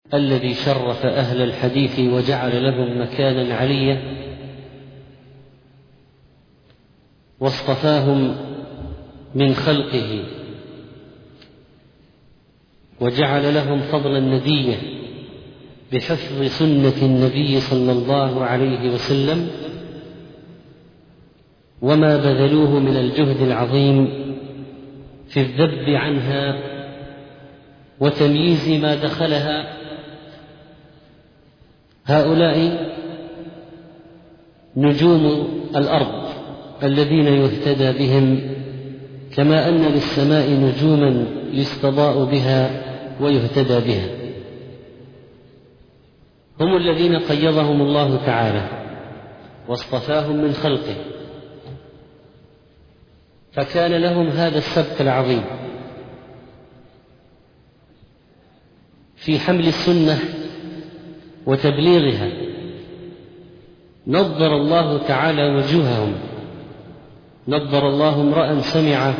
الذي شرف أهل الحديث وجعل لهم مكانا عليا واصطفاهم من خلقه وجعل لهم فضلا نديا بحفظ سنة النبي صلى الله عليه وسلم، وما بذلوه من الجهد العظيم في الذب عنها وتمييز ما دخلها. هؤلاء نجوم الأرض الذين يهتدى بهم، كما أن للسماء نجوما يستضاء بها ويهتدى بها. هم الذين قيضهم الله تعالى واصطفاهم من خلقه، فكان لهم هذا السبق العظيم في حمل السنة وتبليغها. نضر الله تعالى وجوههم، نضر الله امرأ سمع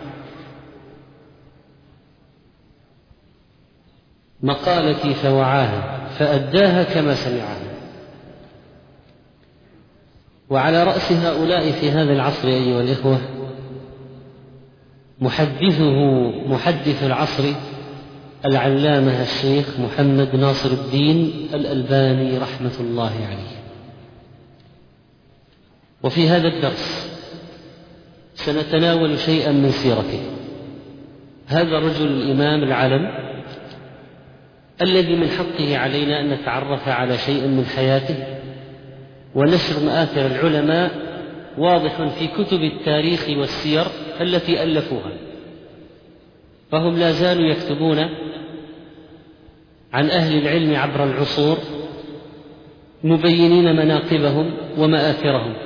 مقالتي فوعاها فأداها كما سمعها. وعلى رأس هؤلاء في هذا العصر أيها الإخوة محدث العصر العلامة الشيخ محمد ناصر الدين الألباني رحمة الله عليه. وفي هذا الدرس سنتناول شيئا من سيرته. هذا الرجل الإمام العلم الذي من حقه علينا أن نتعرف على شيء من حياته، ونشر مآثر العلماء واضح في كتب التاريخ والسير التي ألفوها، فهم لا زالوا يكتبون عن أهل العلم عبر العصور مبينين مناقبهم ومآثرهم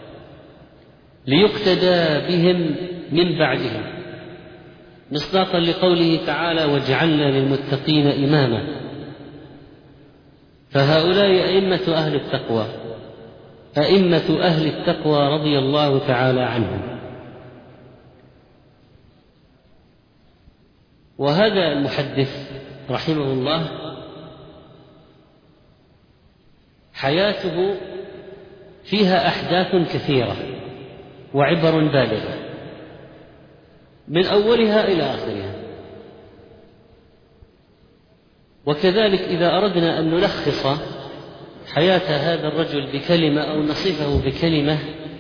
ليقتدى بهم من بعدهم، مصداقا لقوله تعالى: واجعلنا للمتقين إماما. فهؤلاء أئمة أهل التقوى رضي الله تعالى عنهم. وهذا المحدث رحمه الله حياته فيها أحداث كثيرة وعبر بالغة من أولها إلى آخرها. وكذلك إذا أردنا أن نلخص حياة هذا الرجل بكلمة أو نصفه بكلمة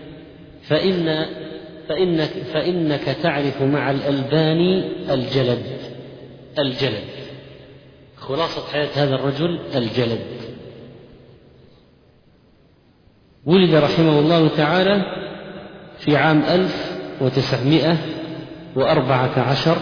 فإنك تعرف مع الألباني الجلد. خلاصة حياة هذا الرجل الجلد. ولد رحمه الله تعالى في عام 1914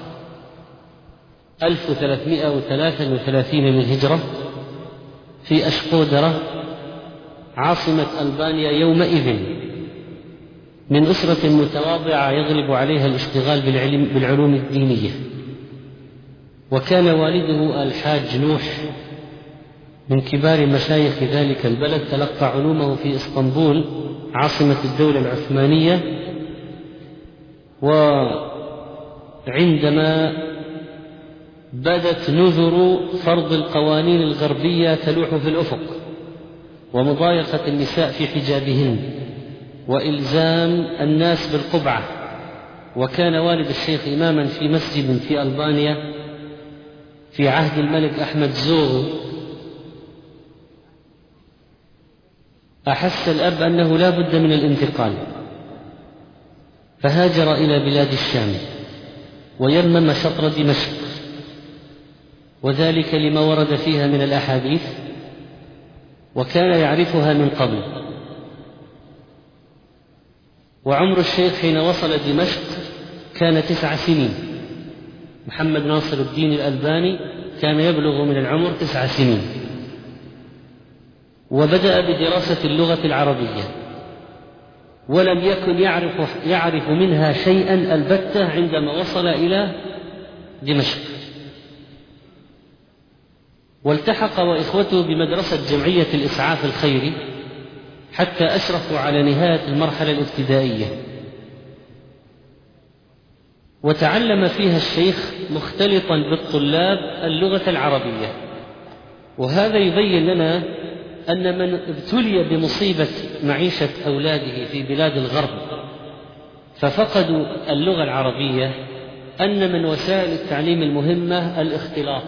1333 للهجرة في أشقودرة عاصمة ألبانيا يومئذ، من أسرة متواضعة يغلب عليها الاشتغال بالعلوم الدينية. وكان والده الحاج نوح من كبار مشايخ ذلك البلد، تلقى علومه في إسطنبول عاصمة الدولة العثمانية. وعندما بدت نذر فرض القوانين الغربية تلوح في الأفق ومضايقة النساء في حجابهن وإلزام الناس بالقبعة، وكان والد الشيخ إماما في مسجد في ألبانيا في عهد الملك أحمد زوغو، أحس الأب أنه لا بد من الانتقال، فهاجر إلى بلاد الشام ويمم شطر دمشق، وذلك لما ورد فيها من الأحاديث وكان يعرفها من قبل. وعمر الشيخ حين وصل دمشق كان 9 سنين. محمد ناصر الدين الألباني كان يبلغ من العمر 9 سنين، وبدأ بدراسة اللغة العربية ولم يكن يعرف منها شيئا البتة عندما وصل إلى دمشق. والتحق وإخوته بمدرسة جمعية الإسعاف الخيري حتى أشرفوا على نهاية المرحلة الابتدائية، وتعلم فيها الشيخ مختلطا بالطلاب اللغة العربية وهذا يبين لنا أن من ابتلي بمصيبة معيشة أولاده في بلاد الغرب ففقدوا اللغة العربية أن من وسائل التعليم المهمة الاختلاط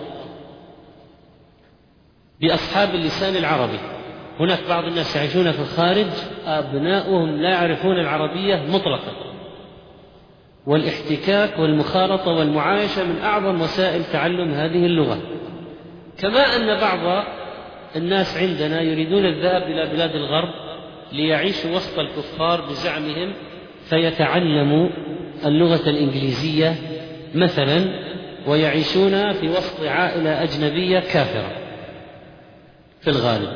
بأصحاب اللسان العربي. هناك بعض الناس يعيشون في الخارج أبناؤهم لا يعرفون العربية مطلقا، والاحتكاك والمخالطة والمعايشة من أعظم وسائل تعلم هذه اللغة. كما أن بعض الناس عندنا يريدون الذهاب إلى بلاد الغرب ليعيشوا وسط الكفار بزعمهم فيتعلموا اللغة الإنجليزية مثلا، ويعيشون في وسط عائلة أجنبية كافرة في الغالب.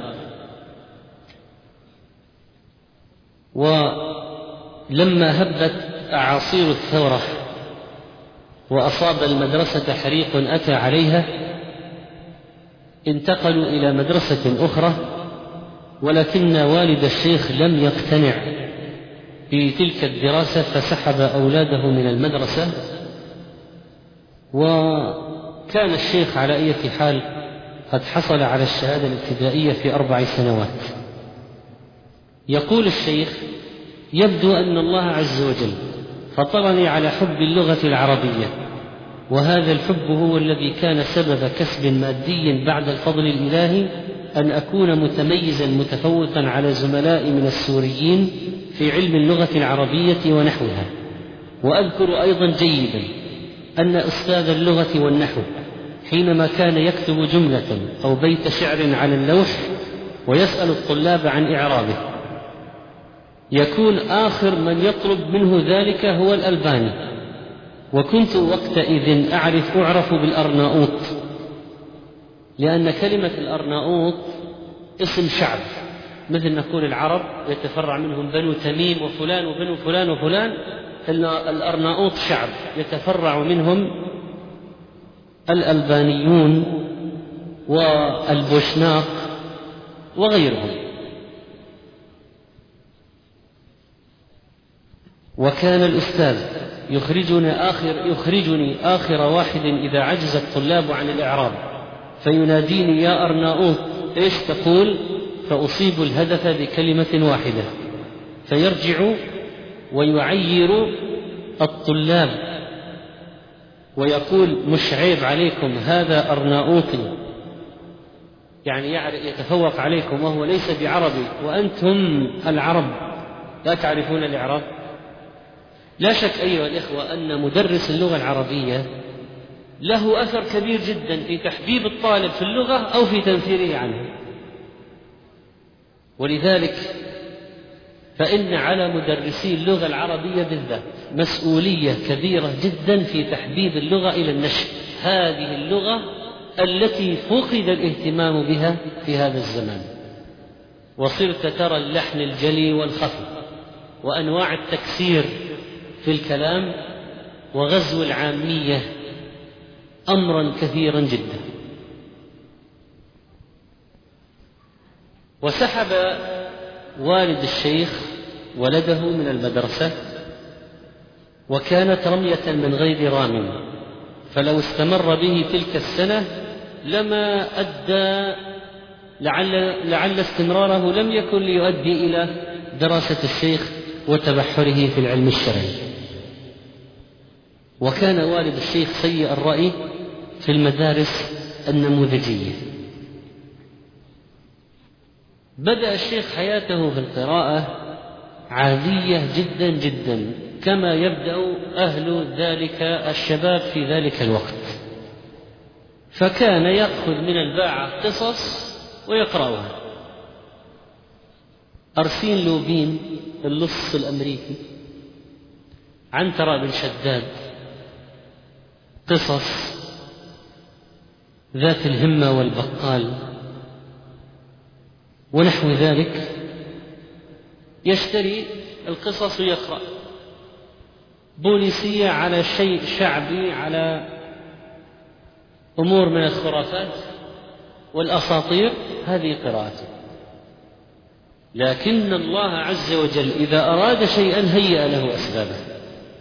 ولما هبت أعاصير الثورة وأصاب المدرسة حريق أتى عليها انتقلوا إلى مدرسة أخرى، ولكن والد الشيخ لم يقتنع بتلك الدراسة فسحب أولاده من المدرسة. وكان الشيخ على أي حال قد حصل على الشهادة الابتدائية في 4 سنوات. يقول الشيخ: يبدو أن الله عز وجل فطرني على حب اللغة العربية، وهذا الحب هو الذي كان سبب كسب مادي بعد الفضل الإلهي أن أكون متميزا متفوقا على زملائي من السوريين في علم اللغة العربية ونحوها. وأذكر أيضا جيدا أن أستاذ اللغة والنحو حينما كان يكتب جملة أو بيت شعر على اللوح ويسأل الطلاب عن إعرابه يكون آخر من يطلب منه ذلك هو الألباني. وكنت وقتئذ أعرف بالأرناؤوط، لأن كلمة الأرناؤوط اسم شعب، مثل نقول العرب يتفرع منهم بنو تميم وفلان وبنو فلان وفلان، الأرناؤوط شعب يتفرع منهم الألبانيون والبوشناق وغيرهم. وكان الأستاذ يخرجني آخر واحد إذا عجز الطلاب عن الإعراب فيناديني: يا أرناؤوط إيش تقول؟ فأصيب الهدف بكلمة واحدة، فيرجع ويعير الطلاب ويقول: مش عيب عليكم، هذا أرناؤوطي، يعني يتفوق عليكم وهو ليس بعربي، وأنتم العرب لا تعرفون الإعراب. لا شك أيها الإخوة أن مدرس اللغة العربية له أثر كبير جدا في تحبيب الطالب في اللغة أو في تنفيره عنه. ولذلك فإن على مدرسي اللغة العربية بالذات مسؤولية كبيرة جدا في تحبيب اللغة إلى النشء، هذه اللغة التي فقد الاهتمام بها في هذا الزمان، وصرت ترى اللحن الجلي والخفي وأنواع التكسير في الكلام وغزو العامية أمرا كثيرا جدا. وسحب والد الشيخ ولده من المدرسة، وكانت رمية من غير رام، فلو استمر به تلك السنة لما أدى، لعل استمراره لم يكن ليؤدي إلى دراسة الشيخ وتبحره في العلم الشرعي. وكان والد الشيخ سيء الرأي في المدارس النموذجية. بدأ الشيخ حياته في القراءة عادية جدا جدا، كما يبدأ أهل ذلك الشباب في ذلك الوقت، فكان يأخذ من الباعة قصص ويقرأها. أرسين لوبين اللص الأمريكي، عنترة بن شداد، قصص ذات الهمة والبقال ونحو ذلك، يشتري القصص ويقرأ. بوليسية على شيء شعبي، على أمور من الخرافات والأساطير، هذه قراءته. لكن الله عز وجل إذا أراد شيئا هيأ له أسبابه.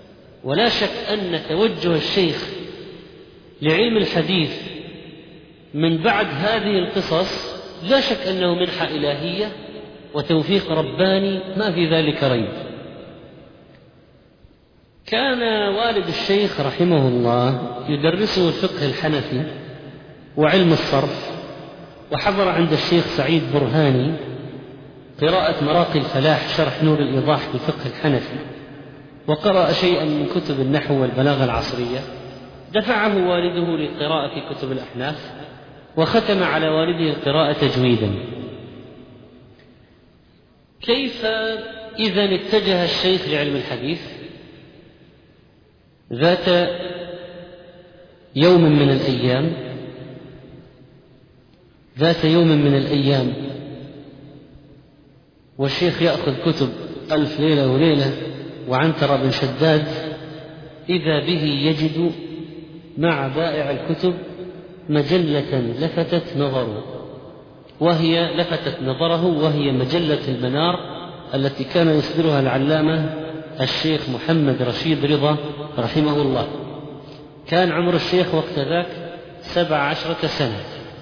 ولا شك أن توجه الشيخ لعلم الحديث من بعد هذه القصص لا شك أنه منحة إلهية وتوفيق رباني ما في ذلك ريب. كان والد الشيخ رحمه الله يدرسه الفقه الحنفي وعلم الصرف، وحضر عند الشيخ سعيد برهاني قراءة مراقي الفلاح شرح نور الإيضاح في الفقه الحنفي، وقرأ شيئا من كتب النحو والبلاغة العصرية. دفعه والده للقراءة في كتب الأحناف، وختم على والده القراءة تجويدا. كيف إذن اتجه الشيخ لعلم الحديث؟ ذات يوم من الأيام والشيخ يأخذ كتب ألف ليلة وليلة وعنتر بن شداد، إذا به يجد مع بائع الكتب مجلة لفتت نظره وهي مجلة المنار التي كان يصدرها العلامة الشيخ محمد رشيد رضا رحمه الله. كان عمر الشيخ وقت ذاك 17 سنة.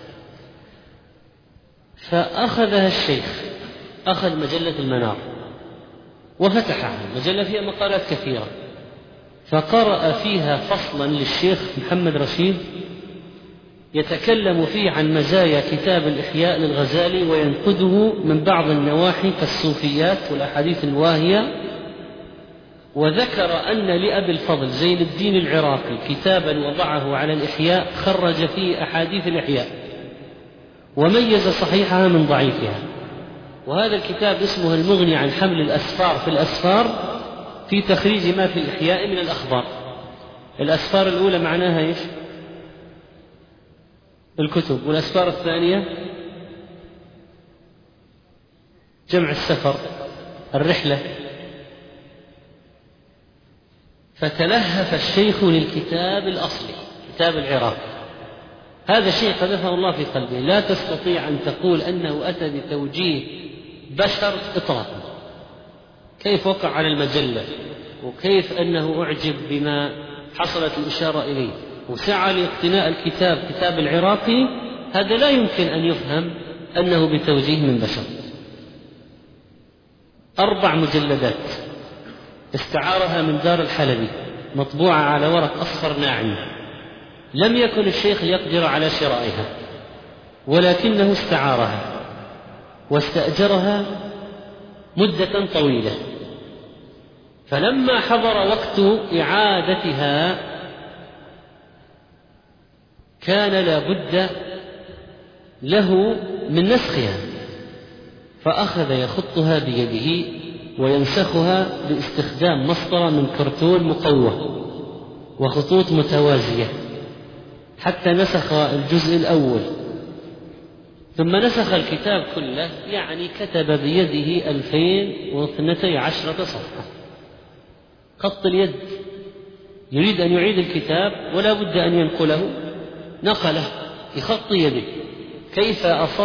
فأخذها الشيخ، أخذ مجلة المنار وفتحها، مجلة فيها مقالات كثيرة، فقرأ فيها فصلا للشيخ محمد رشيد يتكلم فيه عن مزايا كتاب الإحياء للغزالي وينقده من بعض النواحي كالصوفيات والأحاديث الواهية. وذكر أن لأبي الفضل زين الدين العراقي كتابا وضعه على الإحياء خرج فيه أحاديث الإحياء وميز صحيحها من ضعيفها، وهذا الكتاب اسمه المغني عن حمل الأسفار في الأسفار في تخريج ما في الإحياء من الأخبار. الأسفار الأولى معناها إيش؟ الكتب، والأسفار الثانية جمع السفر، الرحلة. فتلهف الشيخ للكتاب الأصلي، كتاب العراق. هذا شيء قذفه الله في قلبه، لا تستطيع أن تقول أنه أتى بتوجيه بشر إطلاقا. كيف وقع على المجلة، وكيف أنه أعجب بما حصلت الإشارة إليه، وسعى لاقتناء الكتاب، كتاب العراقي. هذا لا يمكن أن يفهم أنه بتوجيه من بشر. 4 مجلدات استعارها من دار الحلبي، مطبوعة على ورق أصفر ناعم. لم يكن الشيخ يقدر على شرائها، ولكنه استعارها واستأجرها مدة طويلة. فلما حضر وقت إعادتها كان لا بد له من نسخها، فأخذ يخطها بيده وينسخها باستخدام مسطرة من كرتون مقوى وخطوط متوازية، حتى نسخ الجزء الأول، ثم نسخ الكتاب كله، يعني كتب بيده 2012 صفحة خط اليد. يريد أن يعيد الكتاب ولا بد أن ينقله، نقله بخط يده. كيف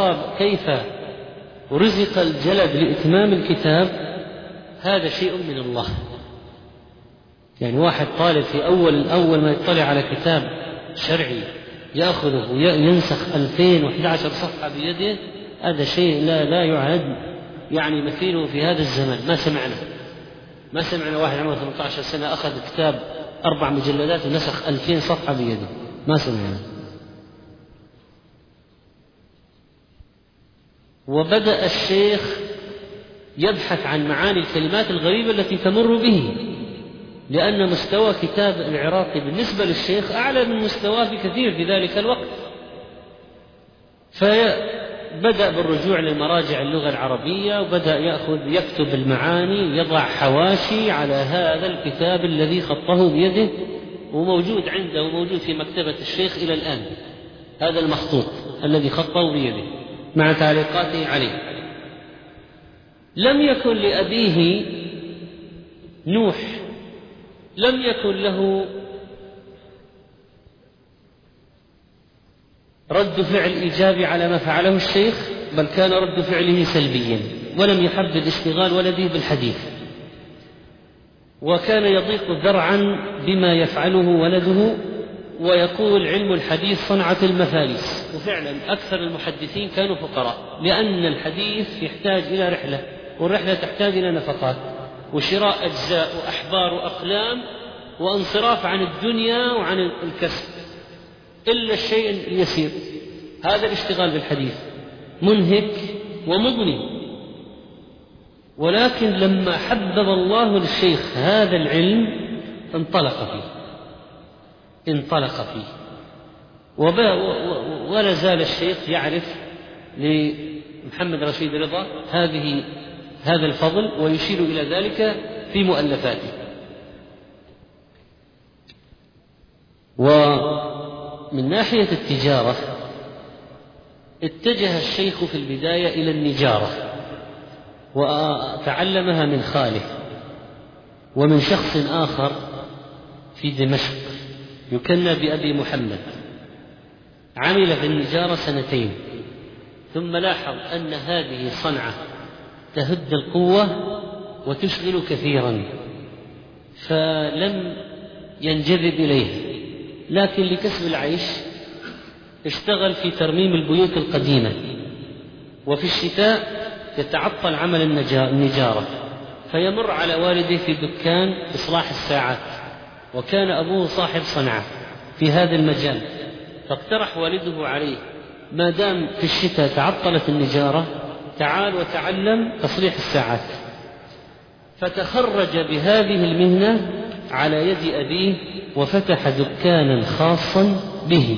رزق الجلد لإتمام الكتاب؟ هذا شيء من الله. يعني واحد طالب في أول ما يطلع على كتاب شرعي يأخذه وينسخ 2011 صفحة بيده، هذا شيء لا يعد يعني مثيله في هذا الزمان. ما سمعنا واحد عمره 18 سنة أخذ كتاب 4 مجلدات ونسخ 2000 صفحة بيده، ما سمعنا. وبدأ الشيخ يبحث عن معاني الكلمات الغريبة التي تمر به، لأن مستوى كتاب العراقي بالنسبة للشيخ أعلى من مستواه بكثير في ذلك الوقت. فبدأ بالرجوع للمراجع اللغة العربية، وبدأ يكتب المعاني، يضع حواشي على هذا الكتاب الذي خطه بيده، وموجود عنده وموجود في مكتبة الشيخ إلى الآن، هذا المخطوط الذي خطه بيده مع تعليقاته عليه. لم يكن لأبيه نوح، لم يكن له رد فعل إيجابي على ما فعله الشيخ، بل كان رد فعله سلبيا، ولم يحبذ اشتغال ولده بالحديث، وكان يضيق ذرعا بما يفعله ولده ويقول علم الحديث صنعة المفاليس، وفعلا أكثر المحدثين كانوا فقراء، لأن الحديث يحتاج إلى رحلة، والرحلة تحتاج إلى نفقات وشراء أجزاء وأحبار وأقلام وانصراف عن الدنيا وعن الكسب إلا الشيء اليسير. هذا الاشتغال بالحديث منهك ومضني، ولكن لما حبب الله للشيخ هذا العلم انطلق فيه ولا زال الشيخ يعرف لمحمد رشيد رضا هذا الفضل ويشير إلى ذلك في مؤلفاته. ومن ناحية التجارة اتجه الشيخ في البداية إلى النجارة، وتعلمها من خاله ومن شخص آخر في دمشق يكنى بأبي محمد. عمل في النجارة 2 ثم لاحظ أن هذه صنعة تهد القوة وتشغل كثيرا، فلم ينجذب إليها، لكن لكسب العيش اشتغل في ترميم البيوت القديمة، وفي الشتاء يتعطل عمل النجارة فيمر على والده في دكان إصلاح الساعات، وكان أبوه صاحب صنعة في هذا المجال، فاقترح والده عليه ما دام في الشتاء تعطلت النجارة تعال وتعلم تصليح الساعات، فتخرج بهذه المهنة على يد أبيه وفتح دكانا خاصا به.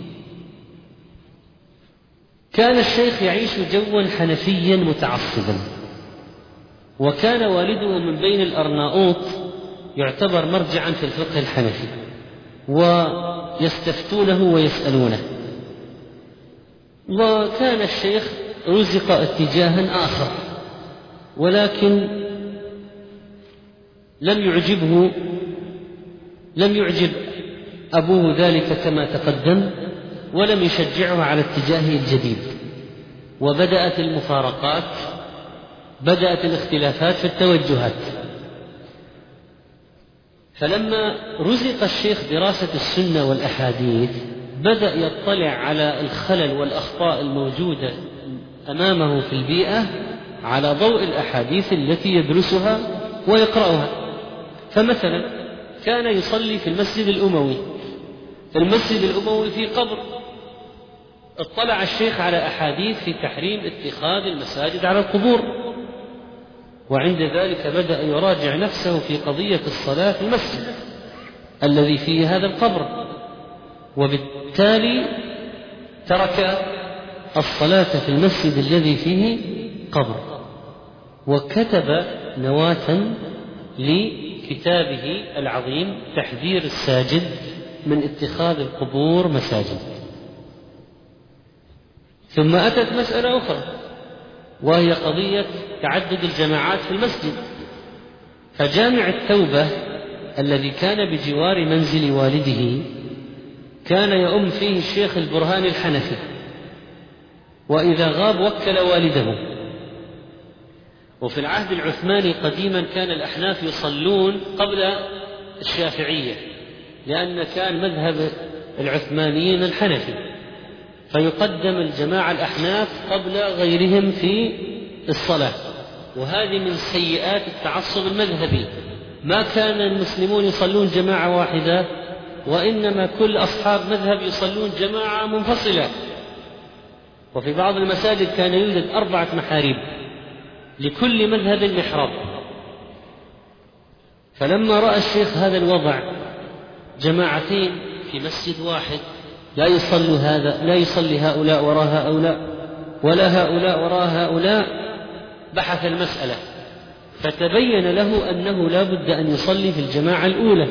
كان الشيخ يعيش جوا حنفيا متعصبا، وكان والده من بين الأرناؤوط يعتبر مرجعا في الفقه الحنفي، ويستفتونه ويسألونه. وكان الشيخ رزق اتجاها آخر، ولكن لم يعجب أبوه ذلك كما تقدم، ولم يشجعه على اتجاهه الجديد، وبدأت المفارقات، بدأت الاختلافات في التوجهات. فلما رزق الشيخ دراسة السنة والأحاديث بدأ يطلع على الخلل والأخطاء الموجودة أمامه في البيئة على ضوء الأحاديث التي يدرسها ويقرأها. فمثلا كان يصلي في المسجد الأموي في قبر، اطلع الشيخ على أحاديث في تحريم اتخاذ المساجد على القبور، وعند ذلك بدأ يراجع نفسه في قضية الصلاة في المسجد الذي فيه هذا القبر، وبالتالي ترك الصلاة في المسجد الذي فيه قبر، وكتب نواة لكتابه العظيم تحذير الساجد من اتخاذ القبور مساجد. ثم أتت مسألة أخرى، وهي قضية تعدد الجماعات في المسجد، فجامع التوبة الذي كان بجوار منزل والده كان يؤم فيه الشيخ البرهان الحنفي، وإذا غاب وكل والده. وفي العهد العثماني قديما كان الأحناف يصلون قبل الشافعية، لأن كان مذهب العثمانيين الحنفي، فيقدم الجماعة الأحناف قبل غيرهم في الصلاة، وهذه من سيئات التعصب المذهبي. ما كان المسلمون يصلون جماعة واحدة، وإنما كل أصحاب مذهب يصلون جماعة منفصلة، وفي بعض المساجد كان يوجد 4 محاريب لكل مذهب محراب. فلما رأى الشيخ هذا الوضع، جماعتين في مسجد واحد، لا يصلي هؤلاء وراء هؤلاء ولا هؤلاء وراء هؤلاء، بحث المسألة فتبين له أنه لا بد أن يصلي في الجماعة الأولى.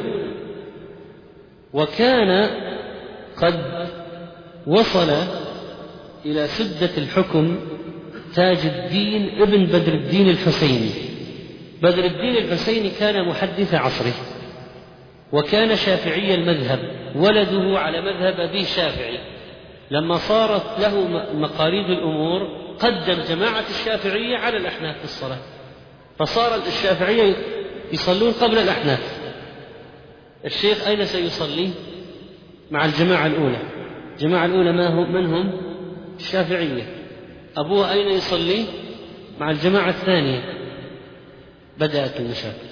وكان قد وصل إلى سدة الحكم تاج الدين ابن بدر الدين الحسيني. بدر الدين الحسيني كان محدث عصره، وكان شافعي المذهب، ولده على مذهب أبي شافعي. لما صارت له مقاليد الأمور قدم جماعة الشافعية على الأحناف في الصلاة، فصار الشافعية يصلون قبل الأحناف. الشيخ أين سيصلي؟ مع الجماعة الأولى. الجماعة الأولى من هم؟ الشافعية. أبوه أين يصلي؟ مع الجماعة الثانية. بدأت المشاكل.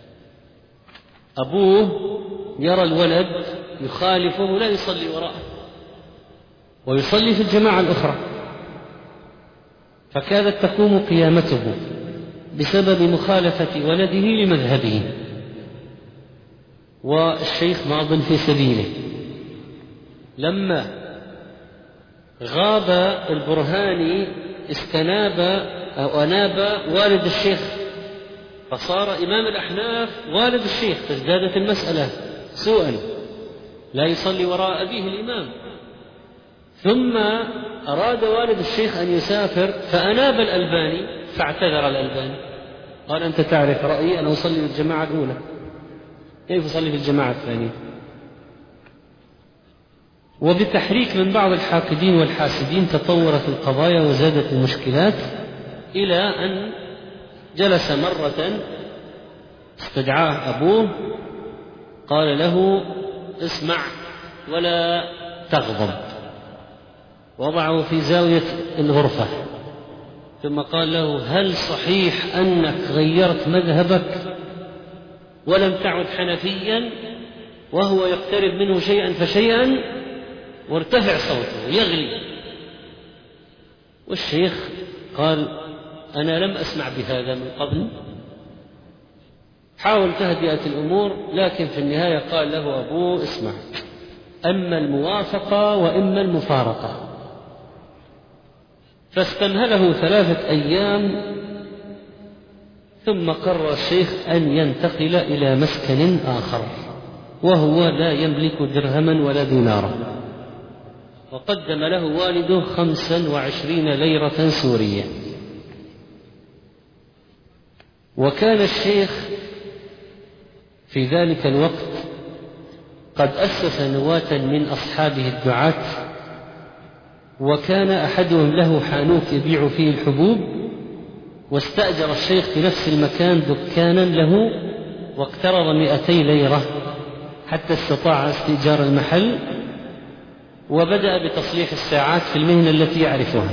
أبوه يرى الولد يخالفه ولا يصلي وراءه، ويصلي في الجماعة الأخرى، فكادت تقوم قيامته بسبب مخالفة ولده لمذهبه، والشيخ ماض في سبيله. لما غاب البرهاني استناب أو أناب والد الشيخ، فصار إمام الأحناف والد الشيخ، فازدادت المسألة سوءا، لا يصلي وراء أبيه الإمام. ثم أراد والد الشيخ أن يسافر فأناب الألباني، فاعتذر الألباني قال: أنت تعرف رأيي، أنا أصلي في الجماعة الأولى، كيف أصلي في الجماعة الثانية؟ وبتحريك من بعض الحاقدين والحاسدين تطورت القضايا وزادت المشكلات، إلى أن جلس مرة استدعاه أبوه قال له: اسمع ولا تغضب، وضعه في زاوية الغرفة، ثم قال له: هل صحيح أنك غيرت مذهبك ولم تعد حنفيا؟ وهو يقترب منه شيئا فشيئا، وارتفع صوته يغلي. والشيخ قال: أنا لم أسمع بهذا من قبل. حاول تهدئة الأمور، لكن في النهاية قال له أبوه: اسمع، أما الموافقة وإما المفارقة. فاستمهله 3 أيام، ثم قرر الشيخ أن ينتقل إلى مسكن آخر، وهو لا يملك درهما ولا دينارا، وقدم له والده 25 ليرة سورية. وكان الشيخ في ذلك الوقت قد أسس نواة من أصحابه الدعاة، وكان أحدهم له حانوت يبيع فيه الحبوب، واستأجر الشيخ في نفس المكان دكانا له، واقترض 200 ليرة حتى استطاع استئجار المحل، وبدأ بتصليح الساعات في المهنة التي يعرفها.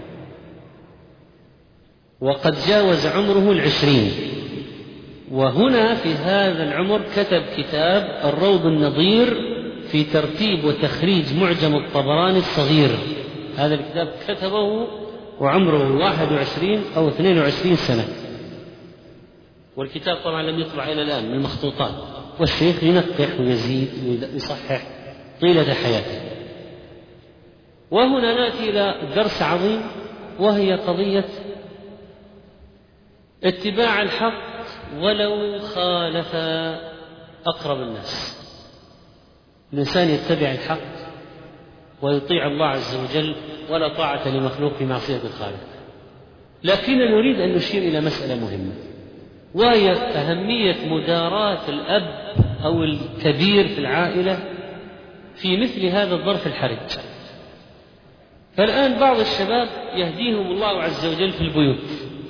وقد جاوز عمره 20، وهنا في هذا العمر كتب كتاب الروض النظير في ترتيب وتخريج معجم الطبراني الصغير. هذا الكتاب كتبه وعمره 21 أو 22 سنة، والكتاب طبعا لم يطبع إلى الآن من المخطوطات، والشيخ ينقح ويزيد ويصحح طيلة حياته. وهنا نأتي إلى درس عظيم، وهي قضية اتباع الحق ولو خالف أقرب الناس. الإنسان يتبع الحق ويطيع الله عز وجل، ولا طاعة لمخلوق في معصية الخالق. لكننا نريد أن نشير إلى مسألة مهمة، وهي أهمية مداراة الأب أو الكبير في العائلة في مثل هذا الظرف الحرج. فالآن بعض الشباب يهديهم الله عز وجل في البيوت،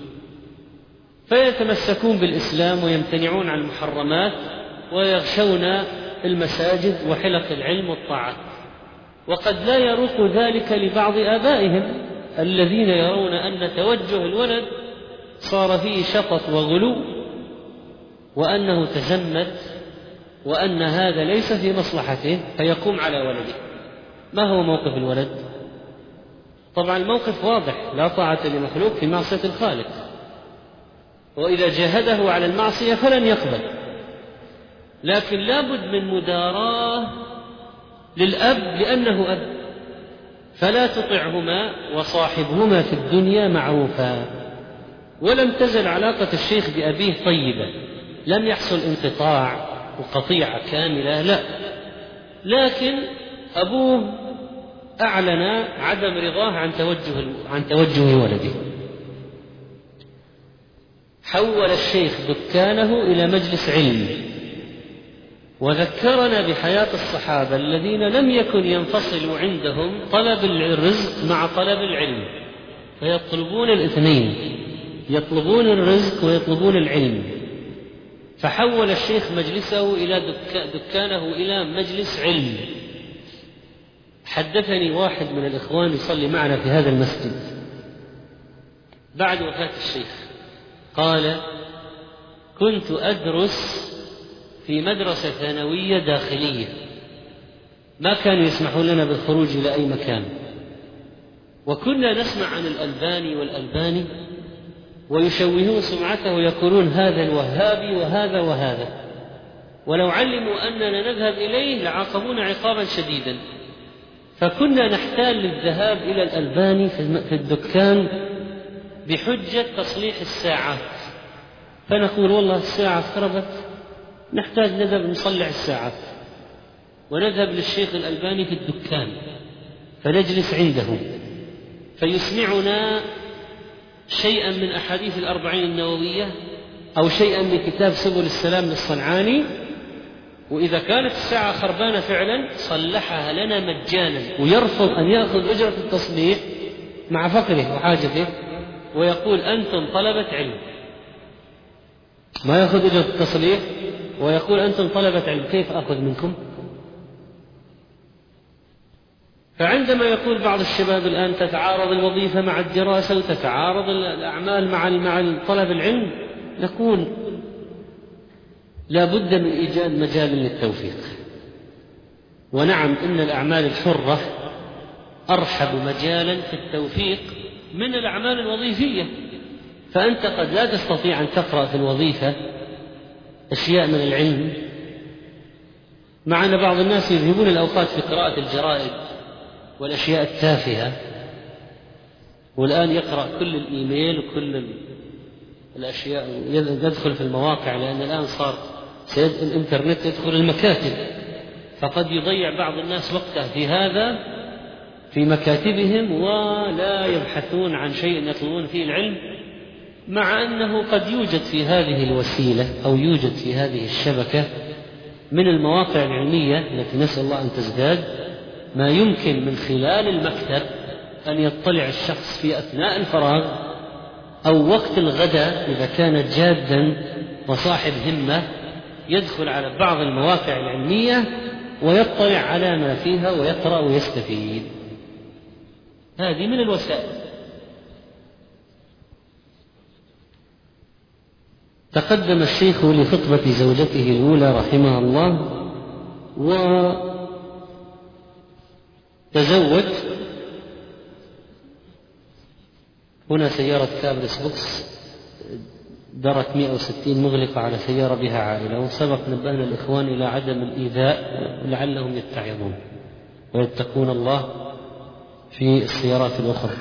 فيتمسكون بالإسلام ويمتنعون عن المحرمات ويغشون المساجد وحلق العلم والطاعة، وقد لا يروق ذلك لبعض آبائهم الذين يرون أن توجه الولد صار فيه شطط وغلو، وأنه تزمت، وأن هذا ليس في مصلحته، فيقوم على ولده. ما هو موقف الولد؟ طبعا الموقف واضح: لا طاعة لمخلوق في معصية الخالق، وإذا جاهده على المعصية فلن يقبل. لكن لا بد من مداراة للأب لأنه أب، فلا تطعهما وصاحبهما في الدنيا معروفا. ولم تزل علاقة الشيخ بأبيه طيبة، لم يحصل انقطاع وقطيعة كاملة، لا، لكن أبوه أعلن عدم رضاه عن توجه ولده. حول الشيخ دكانه إلى مجلس علم، وذكرنا بحياة الصحابة الذين لم يكن ينفصل عندهم طلب الرزق مع طلب العلم، فيطلبون الاثنين، يطلبون الرزق ويطلبون العلم. فحول الشيخ مجلسه إلى دكانه إلى مجلس علم، حدثني واحد من الإخوان يصلي معنا في هذا المسجد بعد وفاة الشيخ، قال: كنت أدرس في مدرسة ثانوية داخلية، ما كانوا يسمحون لنا بالخروج إلى أي مكان، وكنا نسمع عن الألباني والألباني ويشوهون سمعته ويقولون هذا الوهابي وهذا وهذا، ولو علموا أننا نذهب إليه لعاقبونا عقابا شديدا، فكنا نحتال للذهاب إلى الألباني في الدكان بحجة تصليح الساعات، فنقول والله الساعة خربت نحتاج نذهب نصلح الساعات، ونذهب للشيخ الألباني في الدكان فنجلس عنده فيسمعنا شيئا من أحاديث الأربعين النووية أو شيئا من كتاب سبل السلام للصنعاني، وإذا كانت الساعة خربانة فعلا صلحها لنا مجانا، ويرفض أن يأخذ أجرة التصليح مع فقره وحاجته، ويقول أنتم طلبة علم، ما يأخذ أجرة التصليح ويقول أنتم طلبة علم، كيف أخذ منكم؟ فعندما يقول بعض الشباب الآن تتعارض الوظيفة مع الدراسة وتتعارض الأعمال مع طلب العلم، نقول لا بد من إيجاد مجال للتوفيق. ونعم إن الأعمال الحرة أرحب مجالا في التوفيق من الأعمال الوظيفية، فأنت قد لا تستطيع أن تقرأ في الوظيفة أشياء من العلم، مع أن بعض الناس يذهبون الأوقات في قراءة الجرائد والأشياء التافهة، والآن يقرأ كل الإيميل وكل الأشياء، يدخل في المواقع، لأن الآن صار الإنترنت يدخل المكاتب، فقد يضيع بعض الناس وقته في هذا في مكاتبهم ولا يبحثون عن شيء يطلبون فيه العلم، مع أنه قد يوجد في هذه الوسيلة أو يوجد في هذه الشبكة من المواقع العلمية التي نسأل الله أن تزداد ما يمكن من خلال المكتب أن يطلع الشخص في أثناء الفراغ أو وقت الغداء إذا كان جادا وصاحب همة، يدخل على بعض المواقع العلمية ويطلع على ما فيها ويقرأ ويستفيد. هذه من الوسائل. تقدم الشيخ لخطبة زوجته الأولى رحمها الله وتزوج. هنا سيارة كابرس بوكس درت 160 مغلقة على سيارة بها عائلة، وسبق نبهنا الإخوان إلى عدم الإيذاء لعلهم يتعظون ويتقون الله في السيارات الأخرى.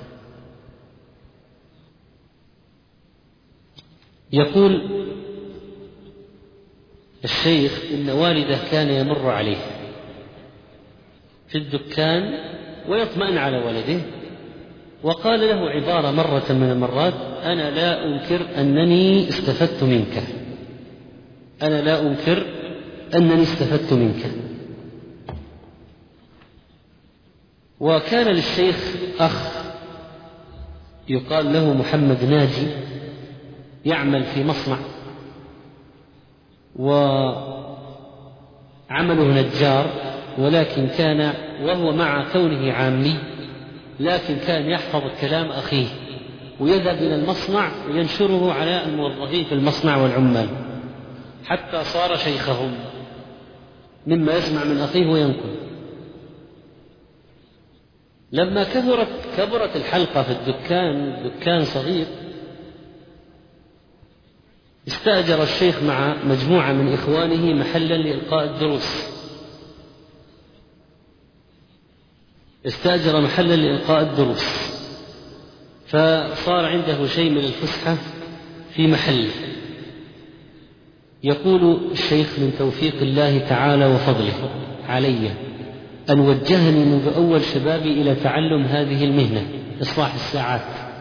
يقول الشيخ إن والده كان يمر عليه في الدكان ويطمئن على ولده، وقال له عبارة مرة من المرات: أنا لا أنكر أنني استفدت منك، أنا لا أنكر أنني استفدت منك. وكان للشيخ أخ يقال له محمد ناجي يعمل في مصنع، وعمله نجار، ولكن كان وهو مع كونه عامي لكن كان يحفظ كلام أخيه ويذهب إلى المصنع وينشره على الموظفين في المصنع والعمال، حتى صار شيخهم مما يسمع من أخيه وينقل. لما كبرت الحلقة في الدكان صغير، استأجر الشيخ مع مجموعة من إخوانه محلا لإلقاء الدروس، استأجر محلا لإلقاء الدروس، فصار عنده شيء من الفسحة في محله. يقول الشيخ: من توفيق الله تعالى وفضله علي أن وجهني منذ أول شبابي إلى تعلم هذه المهنة إصلاح الساعات،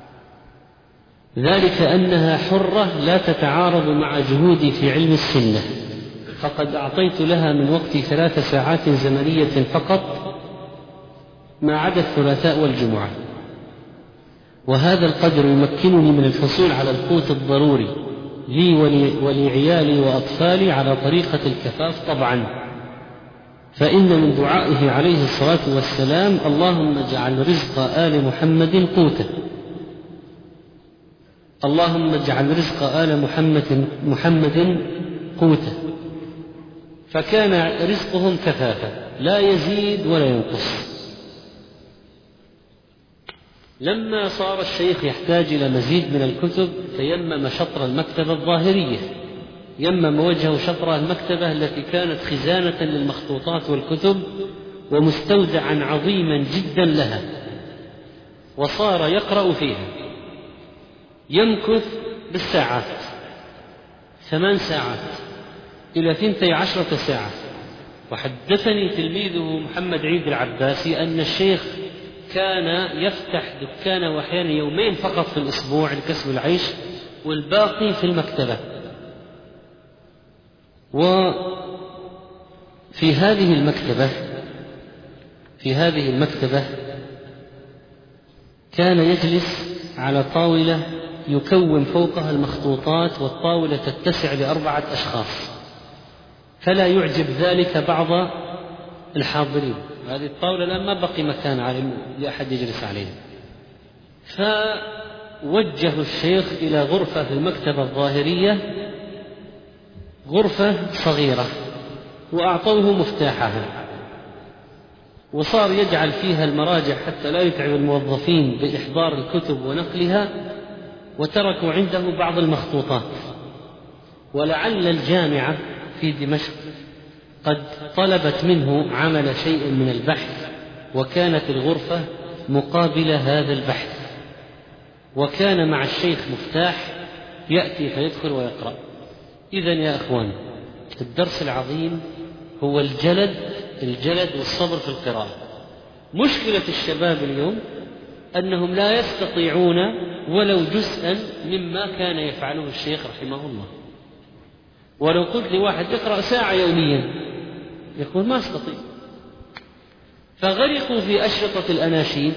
ذلك أنها حرة لا تتعارض مع جهودي في علم السنة، فقد أعطيت لها من وقتي 3 ساعات زمنية فقط ما عدا الثلاثاء والجمعة، وهذا القدر يمكنني من الحصول على القوت الضروري لي ولعيالي وأطفالي على طريقة الكفاف طبعا، فإن من دعائه عليه الصلاة والسلام: اللهم اجعل رزق آل محمد قوتا، اللهم اجعل رزق آل محمد قوتا. فكان رزقهم كفافا لا يزيد ولا ينقص. لما صار الشيخ يحتاج إلى مزيد من الكتب تيمم شطر المكتبة الظاهرية، يمم وجهه شطر المكتبة التي كانت خزانة للمخطوطات والكتب ومستودعا عظيما جدا لها، وصار يقرأ فيها، يمكث بالساعات، 8 ساعات إلى 12 ساعة. وحدثني تلميذه محمد عيد العباسي أن الشيخ كان يفتح دكانه أحيانا يومين فقط في الأسبوع لكسب العيش، والباقي في المكتبة. وفي هذه المكتبة كان يجلس على طاولة يكون فوقها المخطوطات، والطاولة تتسع ل4 أشخاص، فلا يعجب ذلك بعض الحاضرين. هذه الطاولة الآن ما بقي مكان لأحد يجلس عليها. فوجه الشيخ إلى غرفة في المكتبة الظاهرية، غرفة صغيرة، وأعطوه مفتاحها، وصار يجعل فيها المراجع حتى لا يتعب الموظفين بإحضار الكتب ونقلها، وتركوا عنده بعض المخطوطات. ولعل الجامعة في دمشق قد طلبت منه عمل شيء من البحث، وكانت الغرفة مقابل هذا البحث، وكان مع الشيخ مفتاح يأتي فيدخل ويقرأ. إذن يا أخوان، الدرس العظيم هو الجلد والصبر في القراءة. مشكلة الشباب اليوم أنهم لا يستطيعون ولو جزءا مما كان يفعله الشيخ رحمه الله. ولو قلت لواحد يقرأ ساعة يوميا يقول ما استطيع. فغرقوا في أشرطة الأناشيد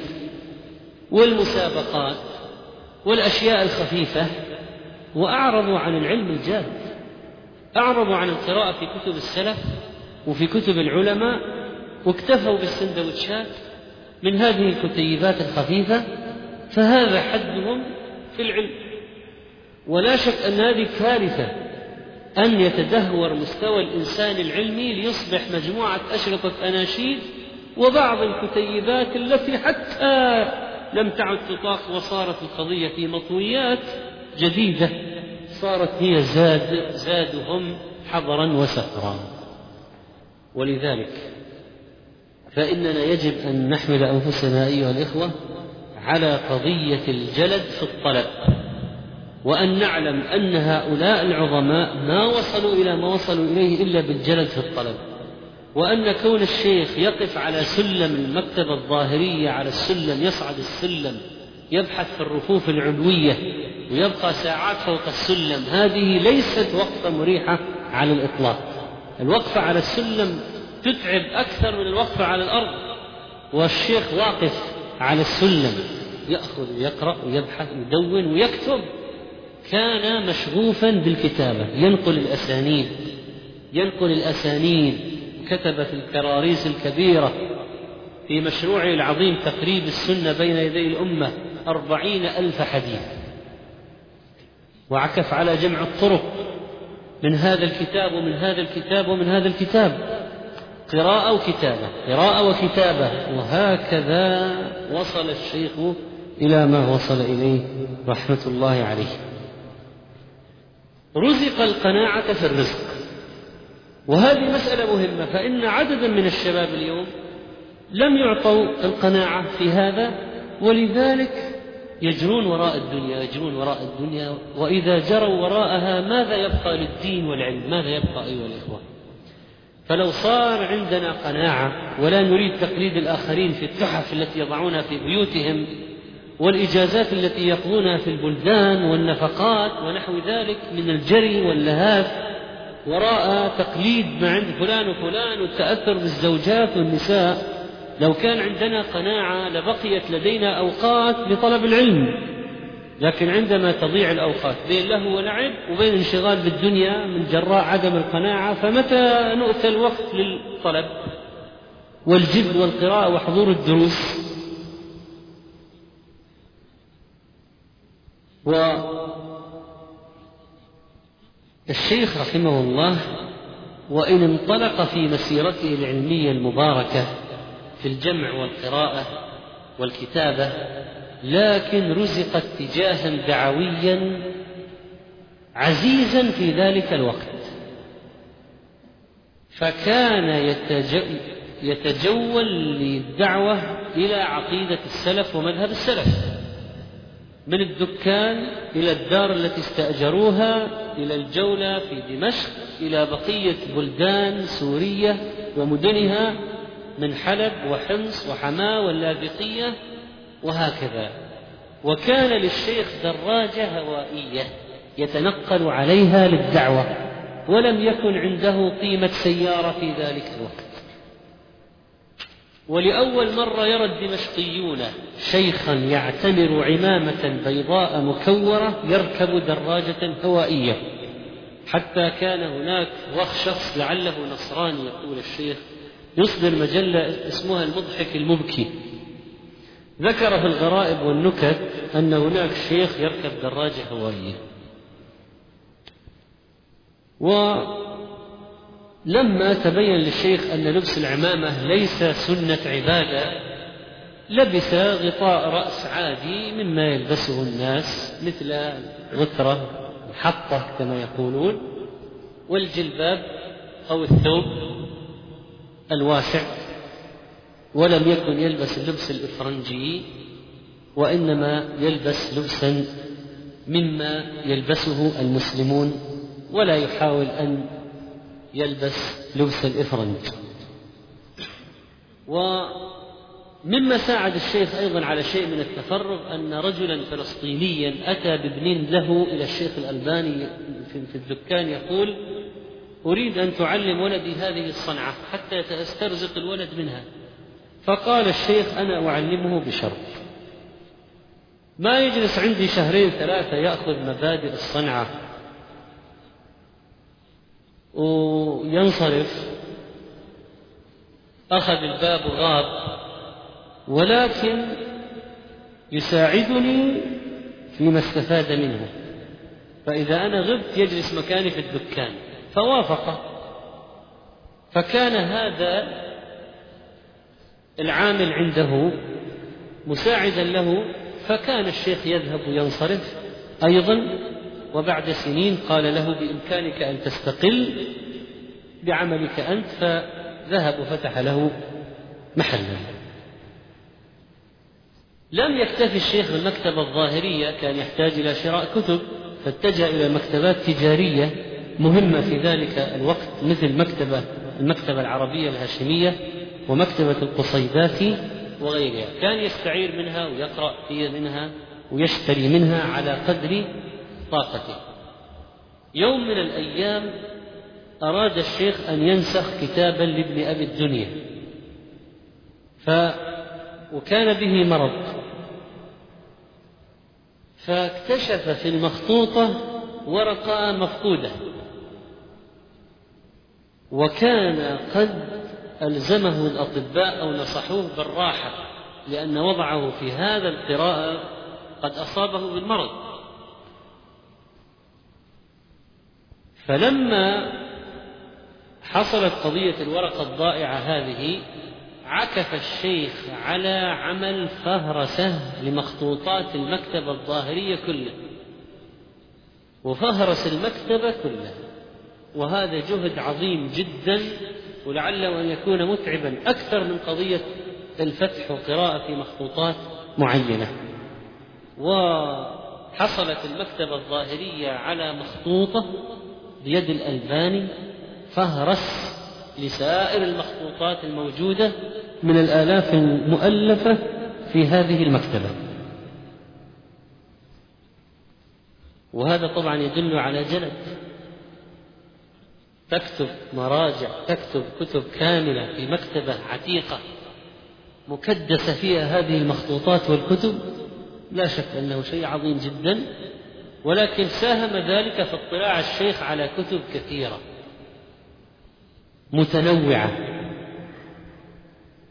والمسابقات والأشياء الخفيفة، وأعرضوا عن العلم الجاد، أعرضوا عن القراءة في كتب السلف وفي كتب العلماء، واكتفوا بالسندوتشات من هذه الكتيبات الخفيفة. فهذا حدهم في العلم. ولا شك أن هذه كارثة، أن يتدهور مستوى الإنسان العلمي ليصبح مجموعة أشرطة أناشيد وبعض الكتيبات التي حتى لم تعد تطاق، وصارت القضية في مطويات جديدة صارت هي زادهم حضرا وسفرا. ولذلك فإننا يجب أن نحمل أنفسنا أيها الإخوة على قضية الجلد في الطلب، وأن نعلم أن هؤلاء العظماء ما وصلوا إلى ما وصلوا إليه إلا بالجلد في الطلب، وأن كون الشيخ يقف على سلم المكتبة الظاهرية، على السلم، يصعد السلم يبحث في الرفوف العلوية ويبقى ساعات فوق السلم، هذه ليست وقفة مريحة على الإطلاق. الوقفة على السلم تتعب أكثر من الوقفة على الأرض. والشيخ واقف على السلم يأخذ ويقرأ ويبحث ويدون ويكتب، كان مشغوفا بالكتابة، ينقل الأسانيد، كتب في الكراريس الكبيرة في مشروعه العظيم تقريب السنة بين يدي الأمة 40,000 حديث، وعكف على جمع الطرق من هذا الكتاب ومن هذا الكتاب ومن هذا الكتاب، قراءة وكتابة، وهكذا وصل الشيخ إلى ما وصل إليه رحمة الله عليه. رزق القناعة في الرزق، وهذه مسألة مهمة، فإن عددا من الشباب اليوم لم يعطوا القناعة في هذا، ولذلك يجرون وراء الدنيا، وإذا جروا وراءها ماذا يبقى للدين والعلم؟ ماذا يبقى أيها الإخوة؟ فلو صار عندنا قناعة ولا نريد تقليد الآخرين في التحف التي يضعونها في بيوتهم والإجازات التي يقضونها في البلدان والنفقات ونحو ذلك من الجري واللهاث وراء تقليد ما عند فلان وفلان والتأثر بالزوجات والنساء، لو كان عندنا قناعة لبقيت لدينا أوقات لطلب العلم. لكن عندما تضيع الأوقات بين لهو ولعب وبين انشغال بالدنيا من جراء عدم القناعة، فمتى نؤتى الوقت للطلب؟ والجد والقراءة وحضور الدروس. والشيخ رحمه الله وإن انطلق في مسيرته العلمية المباركة في الجمع والقراءة والكتابة، لكن رزق اتجاها دعويا عزيزا في ذلك الوقت، فكان يتجول للدعوة إلى عقيدة السلف ومذهب السلف، من الدكان إلى الدار التي استأجروها، إلى الجولة في دمشق، إلى بقية بلدان سورية ومدنها من حلب وحمص وحماة واللاذقية وهكذا. وكان للشيخ دراجة هوائية يتنقل عليها للدعوة، ولم يكن عنده قيمة سيارة في ذلك الوقت. ولأول مرة يرى الدمشقيون شيخا يعتمر عمامة بيضاء مكورة يركب دراجة هوائية، حتى كان هناك شخص لعله نصراني يقول الشيخ يصدر مجلة اسمها المضحك المبكي، ذكر في الغرائب والنكت أن هناك شيخ يركب دراجة هوائية. ولما تبين للشيخ أن لبس العمامة ليس سنة عبادة، لبس غطاء رأس عادي مما يلبسه الناس، مثل غترة محطة كما يقولون، والجلباب أو الثوب الواسع، ولم يكن يلبس اللبس الإفرنجي، وإنما يلبس لبسا مما يلبسه المسلمون، ولا يحاول أن يلبس لبس الإفرنج. ومما ساعد الشيخ أيضا على شيء من التفرغ أن رجلا فلسطينيا أتى بابن له إلى الشيخ الألباني في الدكان يقول: أريد أن تعلم ولدي هذه الصنعة حتى يسترزق الولد منها. فقال الشيخ: أنا أعلمه بشرط، ما يجلس عندي شهرين ثلاثة يأخذ مبادئ الصنعة وينصرف، أخذ الباب وغاب، ولكن يساعدني فيما استفاد منه، فإذا أنا غبت يجلس مكاني في الدكان. فوافق، فكان هذا العامل عنده مساعدا له، فكان الشيخ يذهب وينصرف أيضا. وبعد سنين قال له: بإمكانك أن تستقل بعملك أنت، فذهب وفتح له محلا. لم يكتفي الشيخ بالمكتبة الظاهرية، كان يحتاج إلى شراء كتب، فاتجه إلى مكتبات تجارية مهمة في ذلك الوقت، مثل المكتبة العربية الهاشمية ومكتبة القصيداتي وغيرها، كان يستعير منها ويقرأ منها ويشتري منها على قدر طاقته. يوم من الأيام أراد الشيخ أن ينسخ كتابا لابن أبي الدنيا، وكان به مرض، فاكتشف في المخطوطة ورقة مفقودة، وكان قد ألزمه الأطباء أو نصحوه بالراحة، لأن وضعه في هذا القراءة قد أصابه بالمرض. فلما حصلت قضية الورقة الضائعة هذه، عكف الشيخ على عمل فهرسة لمخطوطات المكتبة الظاهرية كلها، وفهرس المكتبة كلها، وهذا جهد عظيم جدا، ولعله أن يكون متعبا أكثر من قضية الفتح وقراءة في مخطوطات معينة. وحصلت المكتبة الظاهرية على مخطوطة بيد الألباني فهرس لسائر المخطوطات الموجودة من الآلاف المؤلفة في هذه المكتبة. وهذا طبعا يدل على جلد، تكتب مراجع، تكتب كتب كاملة في مكتبة عتيقة مكدسة فيها هذه المخطوطات والكتب، لا شك أنه شيء عظيم جدا. ولكن ساهم ذلك في اطلاع الشيخ على كتب كثيرة متنوعة،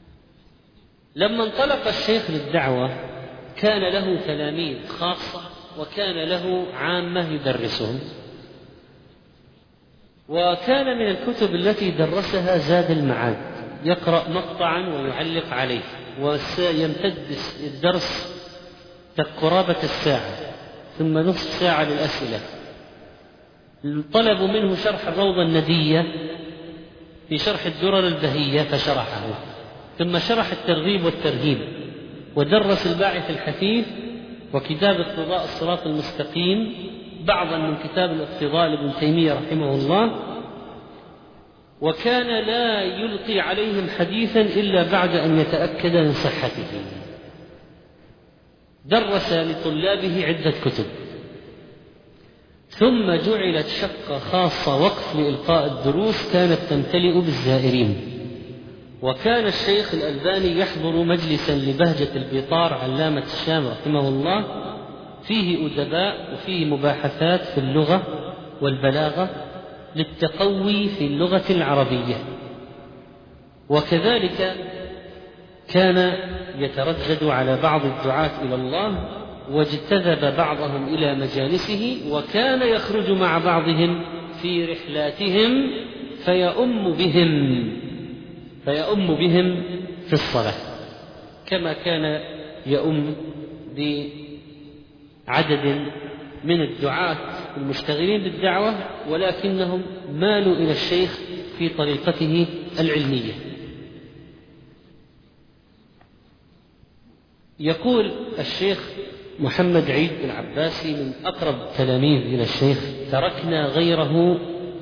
لما انطلق الشيخ للدعوة كان له تلاميذ خاصة وكان له عامة يدرسهم، وكان من الكتب التي درسها زاد المعاد، يقرأ مقطعا ويعلق عليه، ويمتد الدرس قرابة الساعة ثم نصف ساعة للأسئلة. طلبوا منه شرح الروضة الندية في شرح الدرر البهية فشرحه، ثم شرح الترغيب والترهيب، ودرس الباعث الحثيث وكتاب اقتضاء الصراط المستقيم، بعضا من كتاب الاقتضاء لابن تيمية رحمه الله، وكان لا يلقي عليهم حديثا إلا بعد أن يتأكد من صحته. درس لطلابه عدة كتب، ثم جعلت شقة خاصة وقف لإلقاء الدروس كانت تمتلئ بالزائرين. وكان الشيخ الألباني يحضر مجلسا لبهجة البيطار علامة الشام رحمه الله فيه أدباء وفيه مباحثات في اللغة والبلاغة للتقوي في اللغة العربية. وكذلك كان يتردد على بعض الدعاة إلى الله، واجتذب بعضهم إلى مجالسه، وكان يخرج مع بعضهم في رحلاتهم فيؤم بهم في الصلاة، كما كان يؤم بعدد من الدعاة المشتغلين بالدعوة، ولكنهم مالوا إلى الشيخ في طريقته العلمية. يقول الشيخ محمد عيد العباسي من أقرب التلاميذ إلى الشيخ: تركنا غيره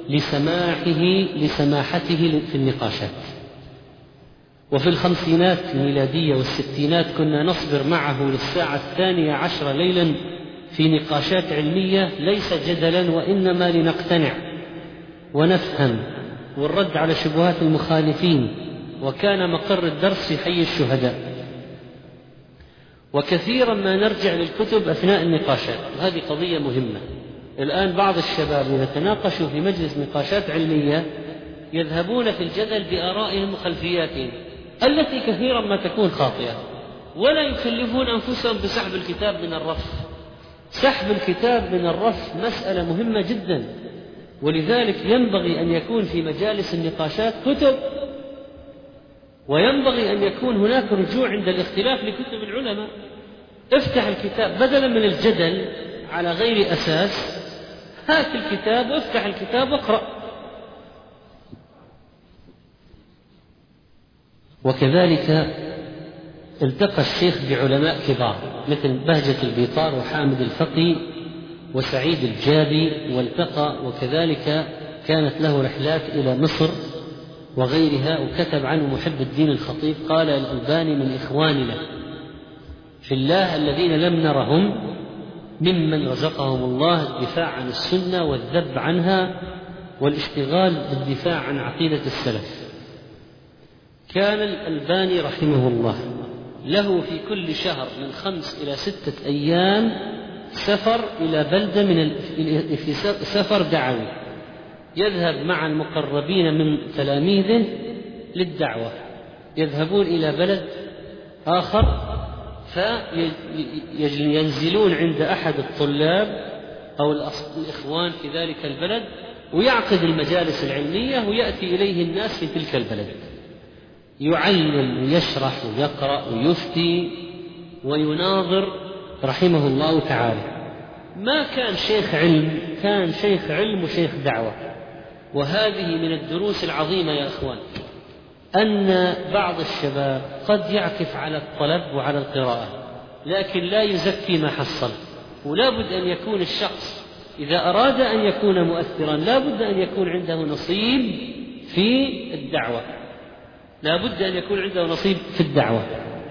لسماحته في النقاشات. وفي الخمسينات الميلادية والستينات كنا نصبر معه للساعة 12 ليلا في نقاشات علمية، ليس جدلا وإنما لنقتنع ونفهم والرد على شبهات المخالفين، وكان مقر الدرس في حي الشهداء. وكثيرا ما نرجع للكتب أثناء النقاشات، وهذه قضية مهمة. الآن بعض الشباب إذا تناقشوا في مجلس نقاشات علمية يذهبون في الجدل بآرائهم وخلفياتهم التي كثيرا ما تكون خاطئة، ولا يكلفون أنفسهم بسحب الكتاب من الرف. سحب الكتاب من الرف مسألة مهمة جدا، ولذلك ينبغي أن يكون في مجالس النقاشات كتب، وينبغي أن يكون هناك رجوع عند الاختلاف لكتب العلماء. افتح الكتاب بدلا من الجدل على غير أساس، هات الكتاب وافتح الكتاب واقرأ. وكذلك التقى الشيخ بعلماء كبار مثل بهجة البيطار وحامد الفقي وسعيد الجابي، والتقى وكذلك كانت له رحلات إلى مصر وغيرها. وكتب عنه محب الدين الخطيب قال: الألباني من إخواننا في الله الذين لم نرهم، ممن رزقهم الله الدفاع عن السنة والذب عنها والاشتغال بالدفاع عن عقيدة السلف. كان الألباني رحمه الله له في كل شهر من 5 إلى 6 أيام سفر إلى بلدة في سفر دعوي، يذهب مع المقربين من تلاميذه للدعوة، يذهبون إلى بلد آخر فينزلون عند أحد الطلاب أو الإخوان في ذلك البلد، ويعقد المجالس العلمية ويأتي إليه الناس في تلك البلد، يعلم ويشرح ويقرأ ويفتي ويناظر رحمه الله تعالى. ما كان شيخ علم، كان شيخ علم وشيخ دعوة. وهذه من الدروس العظيمة يا أخوان، أن بعض الشباب قد يعكف على الطلب وعلى القراءة لكن لا يزكي ما حصل. ولا بد أن يكون الشخص إذا أراد أن يكون مؤثرا لا بد أن يكون عنده نصيب في الدعوة، لا بد أن يكون عنده نصيب في الدعوة.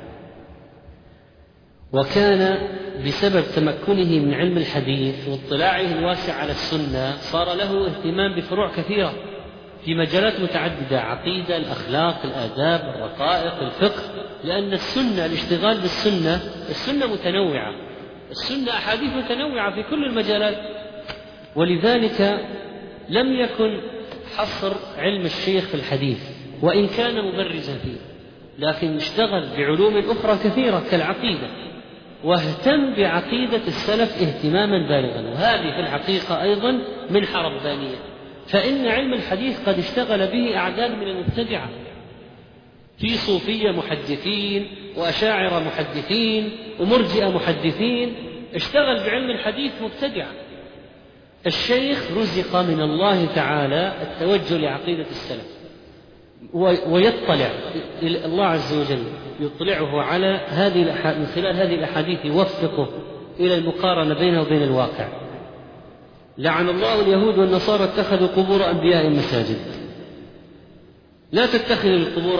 وكان بسبب تمكنه من علم الحديث واطلاعه الواسع على السنة صار له اهتمام بفروع كثيرة في مجالات متعددة: عقيدة، الأخلاق، الآداب، الرقائق، الفقه. لأن السنة، الاشتغال بالسنة، السنة متنوعة، السنة أحاديث متنوعة في كل المجالات. ولذلك لم يكن حصر علم الشيخ في الحديث وإن كان مبرزا فيه، لكن اشتغل بعلوم أخرى كثيرة كالعقيدة، واهتم بعقيدة السلف اهتماما بالغا، وهذه في الحقيقة أيضا منحة ربانية. فإن علم الحديث قد اشتغل به أعداد من المبتدعة، في صوفية محدثين وأشاعرة محدثين ومرجئة محدثين، اشتغل بعلم الحديث مبتدعة. الشيخ رزق من الله تعالى التوجه لعقيدة السلف، ويطلع الله عز وجل يطلعه على من خلال هذه الأحاديث يوفقه إلى المقارنة بينه وبين الواقع. لعن الله اليهود والنصارى اتخذوا قبور أنبيائهم مساجد. لا تتخذوا القبور،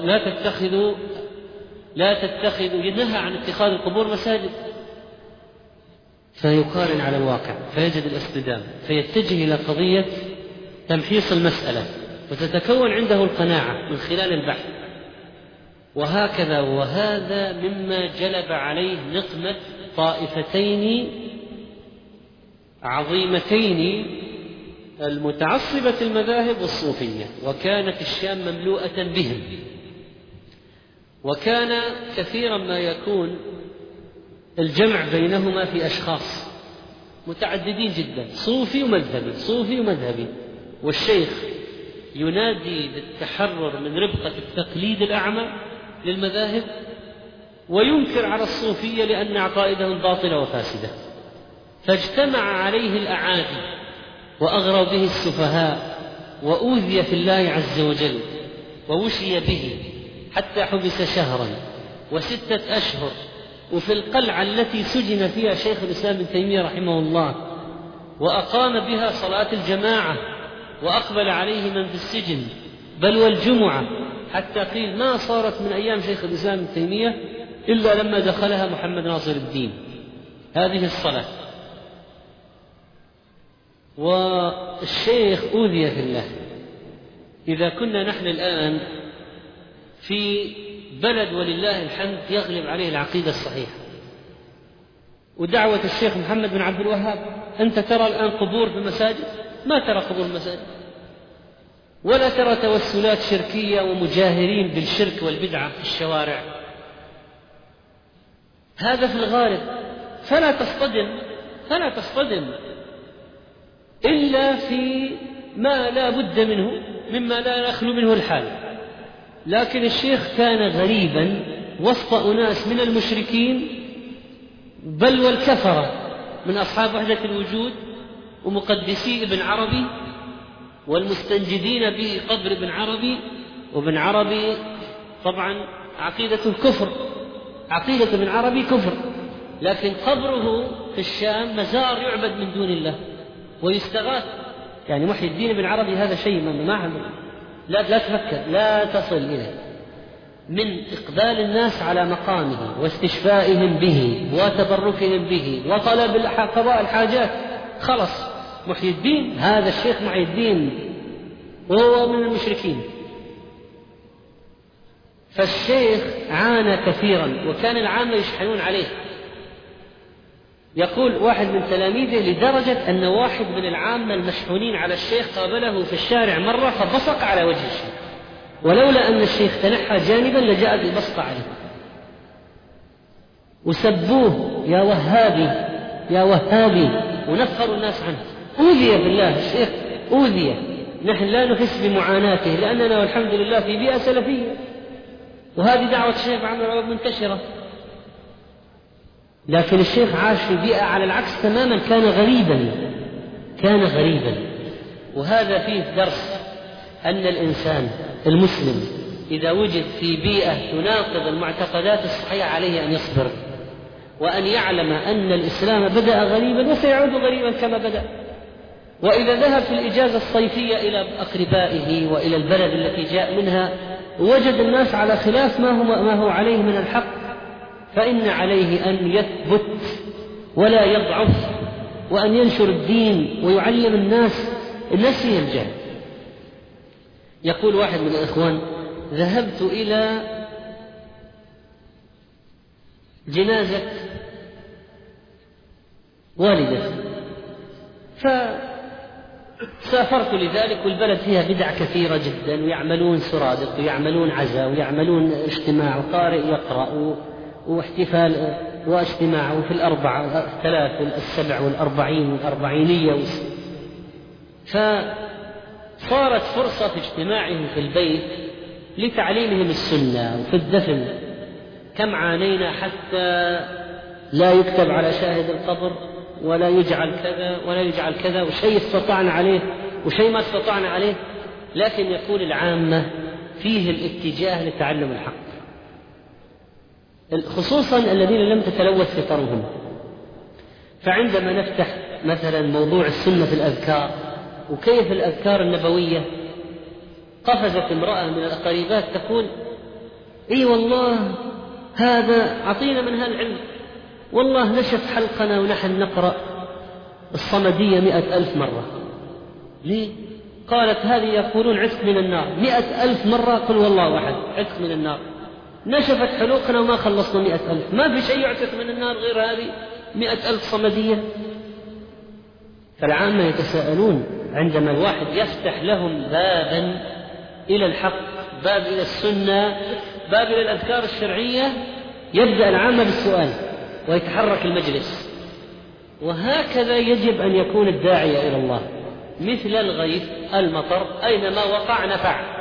لا تتخذوا، ينهى عن اتخاذ القبور مساجد. فيقارن على الواقع فيجد الاصطدام، فيتجه إلى قضية تمحيص المسألة، وتتكون عنده القناعة من خلال البحث. وهكذا، وهذا مما جلب عليه نقمة طائفتين عظيمتين، المتعصبة المذاهب والصوفية، وكانت الشام مملوءة بهم. وكان كثيرا ما يكون الجمع بينهما في أشخاص متعددين جدا، صوفي ومذهبي، والشيخ ينادي بالتحرر من ربقة التقليد الأعمى للمذاهب، وينكر على الصوفية لأن عقائدهم باطلة وفاسدة. فاجتمع عليه الأعادي وأغروا به السفهاء، وأوذي في الله عز وجل، ووشي به حتى حبس شهرا و6 أشهر، وفي القلعة التي سجن فيها شيخ الإسلام ابن تيمية رحمه الله، وأقام بها صلاة الجماعة، وأقبل عليه من في السجن، بل والجمعة، حتى قيل ما صارت من أيام شيخ الإسلام ابن تيمية إلا لما دخلها محمد ناصر الدين هذه الصلاة. والشيخ أوذي في الله. إذا كنا نحن الآن في بلد ولله الحمد يغلب عليه العقيدة الصحيحة ودعوة الشيخ محمد بن عبد الوهاب، أنت ترى الآن قبور في المساجد؟ ما ترى قبور في المساجد، ولا ترى توسلات شركية ومجاهرين بالشرك والبدعة في الشوارع. هذا في الغالب. فلا تصطدم إلا في ما لا بد منه مما لا يخلو منه الحال. لكن الشيخ كان غريبا وسط أناس من المشركين بل والكفرة من أصحاب وحدة الوجود ومقدسي ابن عربي والمستنجدين بقبر ابن عربي. وابن عربي طبعا عقيدة الكفر، عقيدة ابن عربي كفر، لكن قبره في الشام مزار يعبد من دون الله ويستغاث. يعني محي الدين ابن عربي هذا شيء ما لا تفكر، لا تصل إليه من إقبال الناس على مقامه واستشفائهم به وتبركهم به وطلب قضاء الحاجات. خلص محي الدين، هذا الشيخ محي الدين وهو من المشركين. فالشيخ عانى كثيرا وكان العامة يشحنون عليه. يقول واحد من تلاميذه لدرجة أن واحد من العامة المشحونين على الشيخ قابله في الشارع مرة فبصق على وجه الشيخ، ولولا أن الشيخ تنحى جانبا لجاءت البصقة عليه، وسبوه يا وهابي يا وهابي ونفروا الناس عنه. أوذي بالله الشيخ، أوذي. نحن لا نحس بمعاناته لأننا والحمد لله في بيئة سلفية، وهذه دعوة الشيخ محمد عوض منتشرة. لكن الشيخ عاش في بيئة على العكس تماما، كان غريبا. وهذا فيه درس أن الإنسان المسلم إذا وجد في بيئة تناقض المعتقدات الصحيحة عليه أن يصبر، وأن يعلم أن الإسلام بدأ غريبا وسيعود غريبا كما بدأ. وإذا ذهب في الإجازة الصيفية إلى أقربائه وإلى البلد التي جاء منها وجد الناس على خلاف ما هو عليه من الحق، فإن عليه أن يثبت ولا يضعف، وأن ينشر الدين ويعلم الناس هي الجهل. يقول واحد من الإخوان: ذهبت إلى جنازة والدتي سافرت لذلك، والبلد فيها بدع كثيرة جدا، ويعملون سرادق ويعملون عزاء ويعملون اجتماع وقارئ يقرأ واحتفال واجتماع، وفي الأربعة والثلاث والسبع والأربعين والأربعينية. فصارت فرصة في اجتماعهم في البيت لتعليمهم السنة وفي الدفن. كم عانينا حتى لا يكتب على شاهد القبر ولا يجعل كذا ولا يجعل كذا، وشيء استطعنا عليه وشيء ما استطعنا عليه، لكن يقول العامة فيه الاتجاه لتعلم الحق، خصوصا الذين لم تتلوث فطرهم. فعندما نفتح مثلا موضوع السنة في الأذكار وكيف الأذكار النبوية، قفزت امرأة من القريبات تقول: اي والله هذا عطينا من هالعلم، والله نشف حلقنا ونحن نقرأ الصمدية 100,000 مرة. ليه؟ قالت: هذه يقولون عتق من النار 100,000 مرة، قل والله واحد عتق من النار. نشفت حلوقنا وما خلصنا 100,000، ما في شيء يعتق من النار غير هذه 100,000 صمدية. فالعامة يتساءلون عندما الواحد يفتح لهم بابا إلى الحق، باب إلى السنة، باب إلى الأذكار الشرعية، يبدأ العامة بالسؤال ويتحرك المجلس. وهكذا يجب أن يكون الداعية إلى الله، مثل الغيث المطر أينما وقع نفع.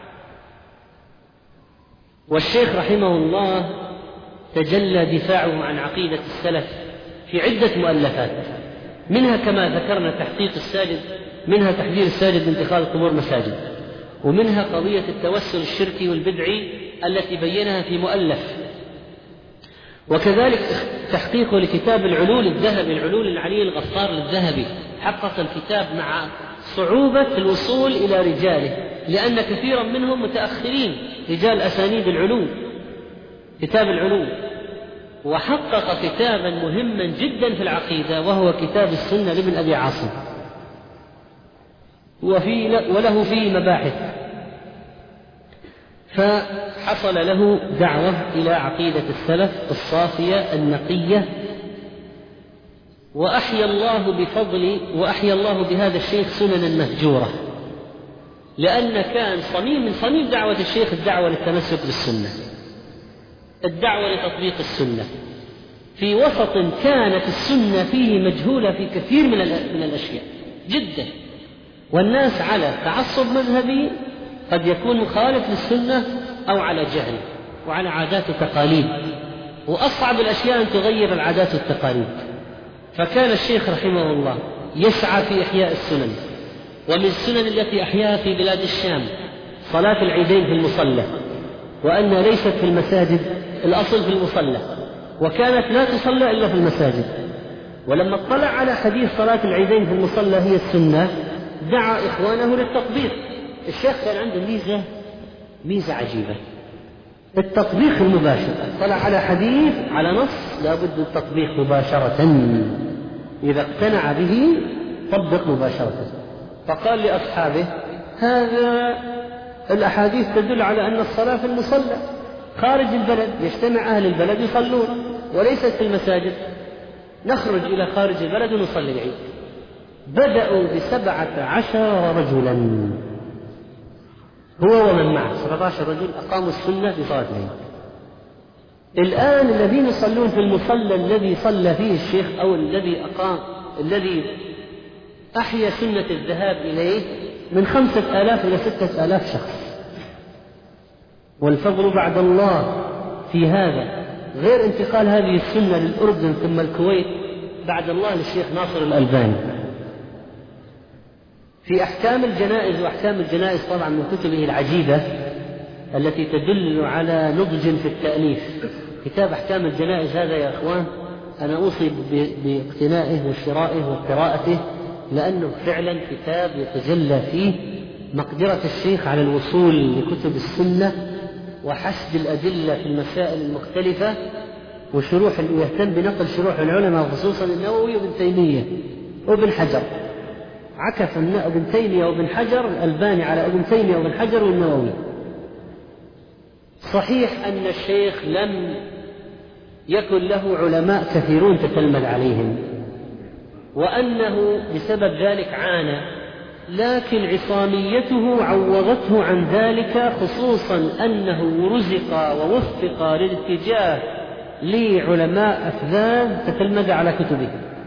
والشيخ رحمه الله تجلى دفاعه عن عقيدة السلف في عدة مؤلفات، منها كما ذكرنا تحقيق الساجد، منها تحذير الساجد من اتخاذ القبور مساجد، ومنها قضية التوسل الشركي والبدعي التي بينها في مؤلف، وكذلك تحقيقه لكتاب العلول الذهبي، العلول العلي الغفار للذهبي، حقق الكتاب مع صعوبة الوصول إلى رجاله، لأن كثيرا منهم متأخرين، رجال أسانيد العلو، كتاب العلو. وحقق كتابا مهما جدا في العقيدة وهو كتاب السنة لابن أبي عاصم، وله فيه مباحث. فحصل له دعوة إلى عقيدة السلف الصافية النقية، وأحيا الله بهذا الشيخ سننا مهجورة، لأن كان من صميم دعوة الشيخ الدعوة للتمسك بالسنة، الدعوة لتطبيق السنة في وسط كانت السنة فيه مجهولة في كثير من الأشياء جدا، والناس على تعصب مذهبي قد يكون مخالف للسنة أو على جهل وعلى عادات وتقاليد، وأصعب الأشياء أن تغير العادات والتقاليد. فكان الشيخ رحمه الله يسعى في إحياء السنن، ومن السنن التي أحياها في بلاد الشام صلاة العيدين في المصلى، وأنها ليست في المساجد، الأصل في المصلى، وكانت لا تصلى إلا في المساجد. ولما اطلع على حديث صلاة العيدين في المصلى هي السنة، دعا إخوانه للتطبيق. الشيخ كان عنده ميزة عجيبة، التطبيق المباشر. اطلع على حديث على نص لابد التطبيق مباشرة، إذا اقتنع به طبق مباشرة. فقال لأصحابه: هذا الأحاديث تدل على أن الصلاة في المصلى خارج البلد، يجتمع أهل البلد يصلون، وليست في المساجد، نخرج إلى خارج البلد ونصلي العيد. بدأوا ب17 رجلا، هو ومن معه 17 رجل أقاموا السنة في صلاة العيد. الآن الذين يصلون في المصلى الذي صلى فيه الشيخ أو الذي أحيا سنة الذهاب إليه من 5,000 إلى 6,000 شخص، والفضل بعد الله في هذا، غير انتقال هذه السنة للأردن ثم الكويت، بعد الله للشيخ ناصر الألباني في أحكام الجنائز. وأحكام الجنائز طبعا من كتبه العجيبة التي تدل على نضج في التأليف. كتاب أحكام الجنائز هذا يا أخوان أنا أوصي باقتنائه وشرائه وقراءته، لأنه فعلا كتاب يتجلى فيه مقدرة الشيخ على الوصول لكتب السنة وحشد الأدلة في المسائل المختلفة، وشروح يهتم بنقل شروح العلماء خصوصا النووي وابن تيمية وابن حجر. عكف ابن تيمية وابن حجر الألباني على ابن تيمية وابن حجر والنووي. صحيح أن الشيخ لم يكن له علماء كثيرون تتلمذ عليهم، وأنه بسبب ذلك عانى لكن عصاميته عوضته عن ذلك، خصوصا أنه رزق ووفق للاتجاه لعلماء أفذاذ تتلمذ على كتبه.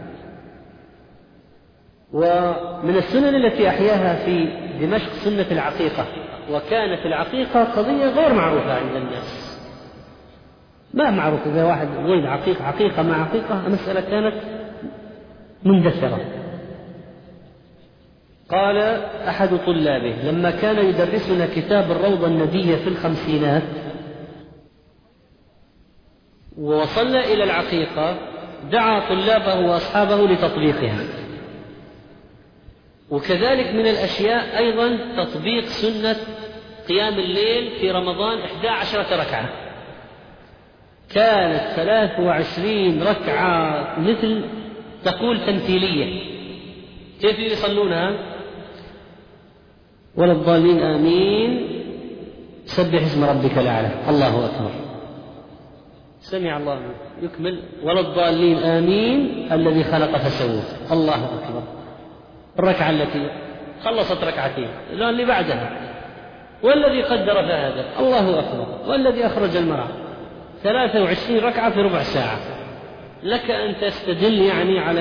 ومن السنن التي أحياها في دمشق سنة العقيقة، وكانت العقيقة قضية غير معروفة عند الناس، ما معروف إذا واحد ولد عقيقة مع عقيقة، المسألة كانت مندثرة. قال أحد طلابه لما كان يدرسنا كتاب الروضة الندية في الخمسينات ووصلنا إلى العقيقة، دعا طلابه وأصحابه لتطبيقها. وكذلك من الأشياء أيضا تطبيق سنة قيام الليل في رمضان 11 ركعة، كانت 23 ركعة مثل تقول تمثيلية. كيف يصلونها؟ ولا الضالين آمين، سبح اسم ربك الأعلى، الله أكبر، سمع الله يكمل، ولا الضالين آمين الذي خلق فسوى، الله أكبر. الركعة التي خلصت ركعتين، لا اللي بعدها، والذي قدر فهذا، الله أكبر، والذي أخرج المرعى. 23 ركعة في ربع ساعة. لك أن تستدل يعني على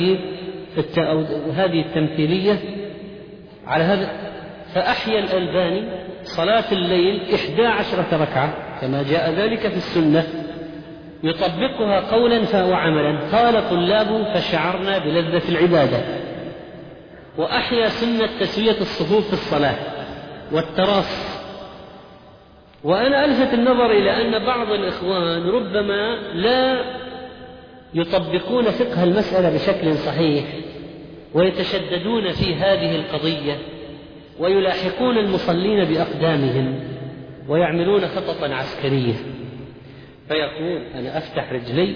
هذه التمثيلية على هذا. فأحيا الألباني صلاة الليل 11 ركعة كما جاء ذلك في السنة، يطبقها قولا وعملا. قال طلابه فشعرنا بلذة العبادة. وأحيا سنة تسوية الصفوف في الصلاة والتراص. وأنا ألفت النظر إلى أن بعض الإخوان ربما لا يطبقون فقه المسألة بشكل صحيح، ويتشددون في هذه القضية، ويلاحقون المصلين بأقدامهم، ويعملون خططا عسكرية. فيقول أنا أفتح رجلي،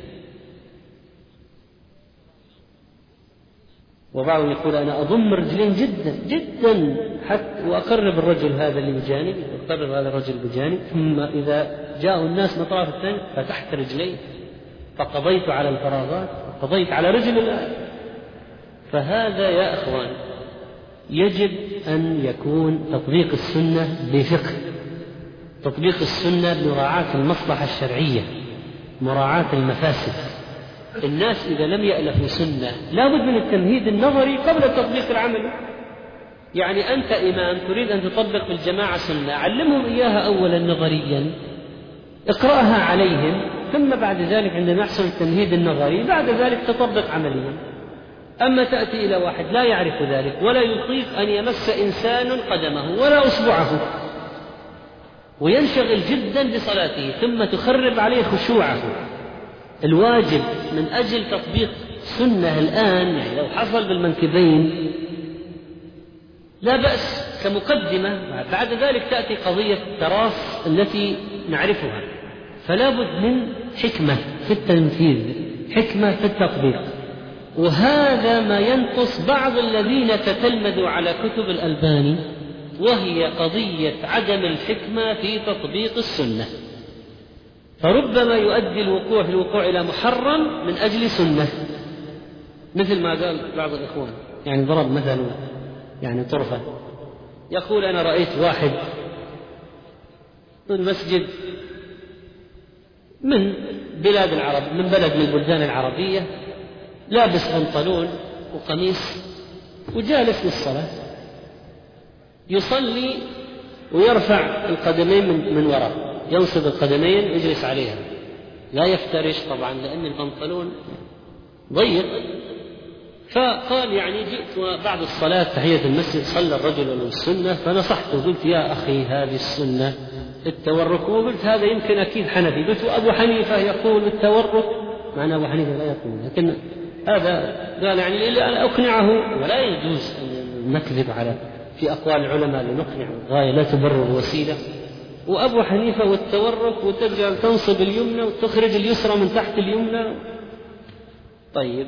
وبعضهم يقول أنا أضم رجلين جدا جدا حتى وأقرب الرجل هذا اللي بجانب، وأقرب هذا الرجل بجانب، ثم إذا جاءوا الناس من الطرف الثاني فتحت رجلي فقضيت على الفراغات وقضيت على رجل الآن. فهذا يا أخوان يجب أن يكون تطبيق السنة بفقه، تطبيق السنة بمراعاة المصلحة الشرعية، مراعاة المفاسد. الناس إذا لم يألفوا سنة لابد من التمهيد النظري قبل التطبيق العملي. يعني أنت إمام تريد أن تطبق بالجماعة سنة، علمهم إياها أولا نظريا، اقرأها عليهم، ثم بعد ذلك عندما يحصل التمهيد النظري بعد ذلك تطبق عمليا. أما تأتي إلى واحد لا يعرف ذلك ولا يطيق أن يمس إنسان قدمه ولا أصبعه، وينشغل جدا بصلاته، ثم تخرب عليه خشوعه. الواجب من أجل تطبيق سنة الآن، يعني لو حصل بالمنكبين لا بأس كمقدمة، بعد ذلك تأتي قضية التراص التي نعرفها. فلا بد من حكمة في التنفيذ، حكمة في التطبيق. وهذا ما ينقص بعض الذين تتلمذوا على كتب الألباني، وهي قضية عدم الحكمة في تطبيق السنة. فربما يؤدي الوقوع إلى محرم من أجل سنة، مثل ما قال بعض الإخوان، يعني ضرب مثلا يعني طرفة، يقول أنا رأيت واحد في المسجد من بلاد العرب، من بلد من البلدان العربية، لابس بنطلون وقميص وجالس للصلاة، يصلي ويرفع القدمين من وراء، ينصب القدمين ويجلس عليها، لا يفترش طبعا لأن البنطلون ضيق. فقال يعني جئت بعد الصلاة تحية المسجد صلى الرجل السنة، فنصحته قلت يا أخي هذه السنة التورك، وقلت هذا يمكن أكيد حنفي، قلت أبو حنيفة يقول التورك، معنى أبو حنيفة لا يقول، لكن هذا قال يعني إلا أقنعه، ولا يجوز أن نكذب على في أقوال العلماء لنقنع، الغاية لا تبرر وسيلة. وأبو حنيفة والتورك وترجع تنصب اليمنى وتخرج اليسرى من تحت اليمنى. طيب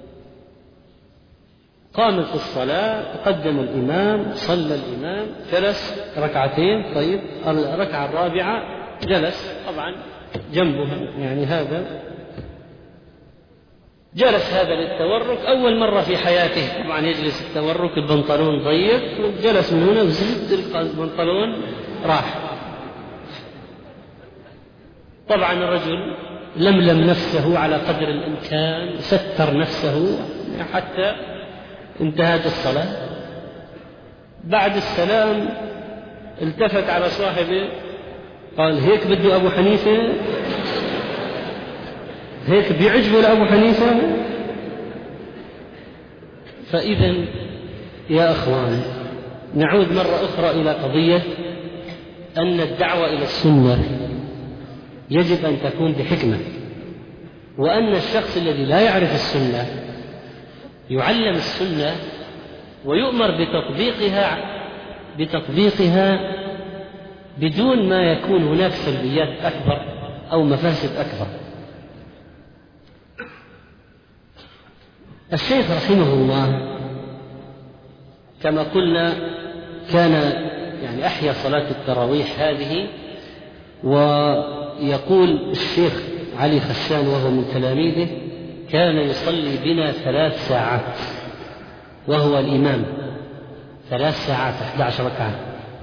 قام في الصلاة، تقدم الإمام، صلى الإمام، جلس ركعتين. طيب الركعة الرابعة جلس طبعا جنبها، يعني هذا جلس هذا للتورك أول مرة في حياته، طبعا يجلس التورك البنطلون ضيق، جلس من هنا وزد البنطلون راح. طبعا الرجل لملم نفسه على قدر الإمكان، ستر نفسه حتى انتهت الصلاة. بعد السلام التفت على صاحبه قال: هيك بده أبو حنيفة؟ هيك بيعجبه لأبو حنيفة؟ فإذا يا أخوان نعود مرة أخرى إلى قضية أن الدعوة إلى السنة يجب أن تكون بحكمة، وأن الشخص الذي لا يعرف السنة يعلم السنة ويؤمر بتطبيقها بدون ما يكون هناك سلبيات أكبر أو مفاسد أكبر. الشيخ رحمه الله كما قلنا كان أحيا صلاة التراويح هذه، ويقول الشيخ علي خشان وهو من تلاميذه: كان يصلي بنا 3 ساعات وهو الإمام، 3 ساعات 11 ركعة،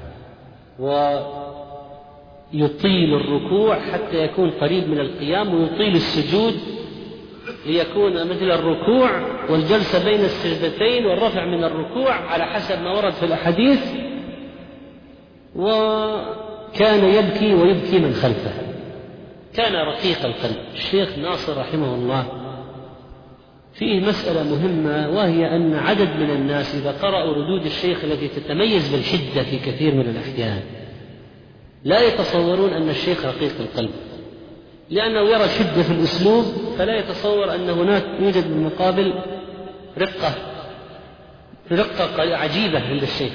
ويطيل الركوع حتى يكون قريب من القيام، ويطيل السجود ليكون مثل الركوع، والجلسة بين السجدتين والرفع من الركوع على حسب ما ورد في الأحاديث. وكان يبكي ويبكي من خلفه، كان رقيق القلب. الشيخ ناصر رحمه الله فيه مسألة مهمة، وهي أن عدد من الناس إذا قرأوا ردود الشيخ التي تتميز بالحدة في كثير من الأحيان لا يتصورون أن الشيخ رقيق القلب، لأنه يرى شدة في الأسلوب فلا يتصور أن هناك يوجد بالمقابل رقة عجيبة عند الشيخ.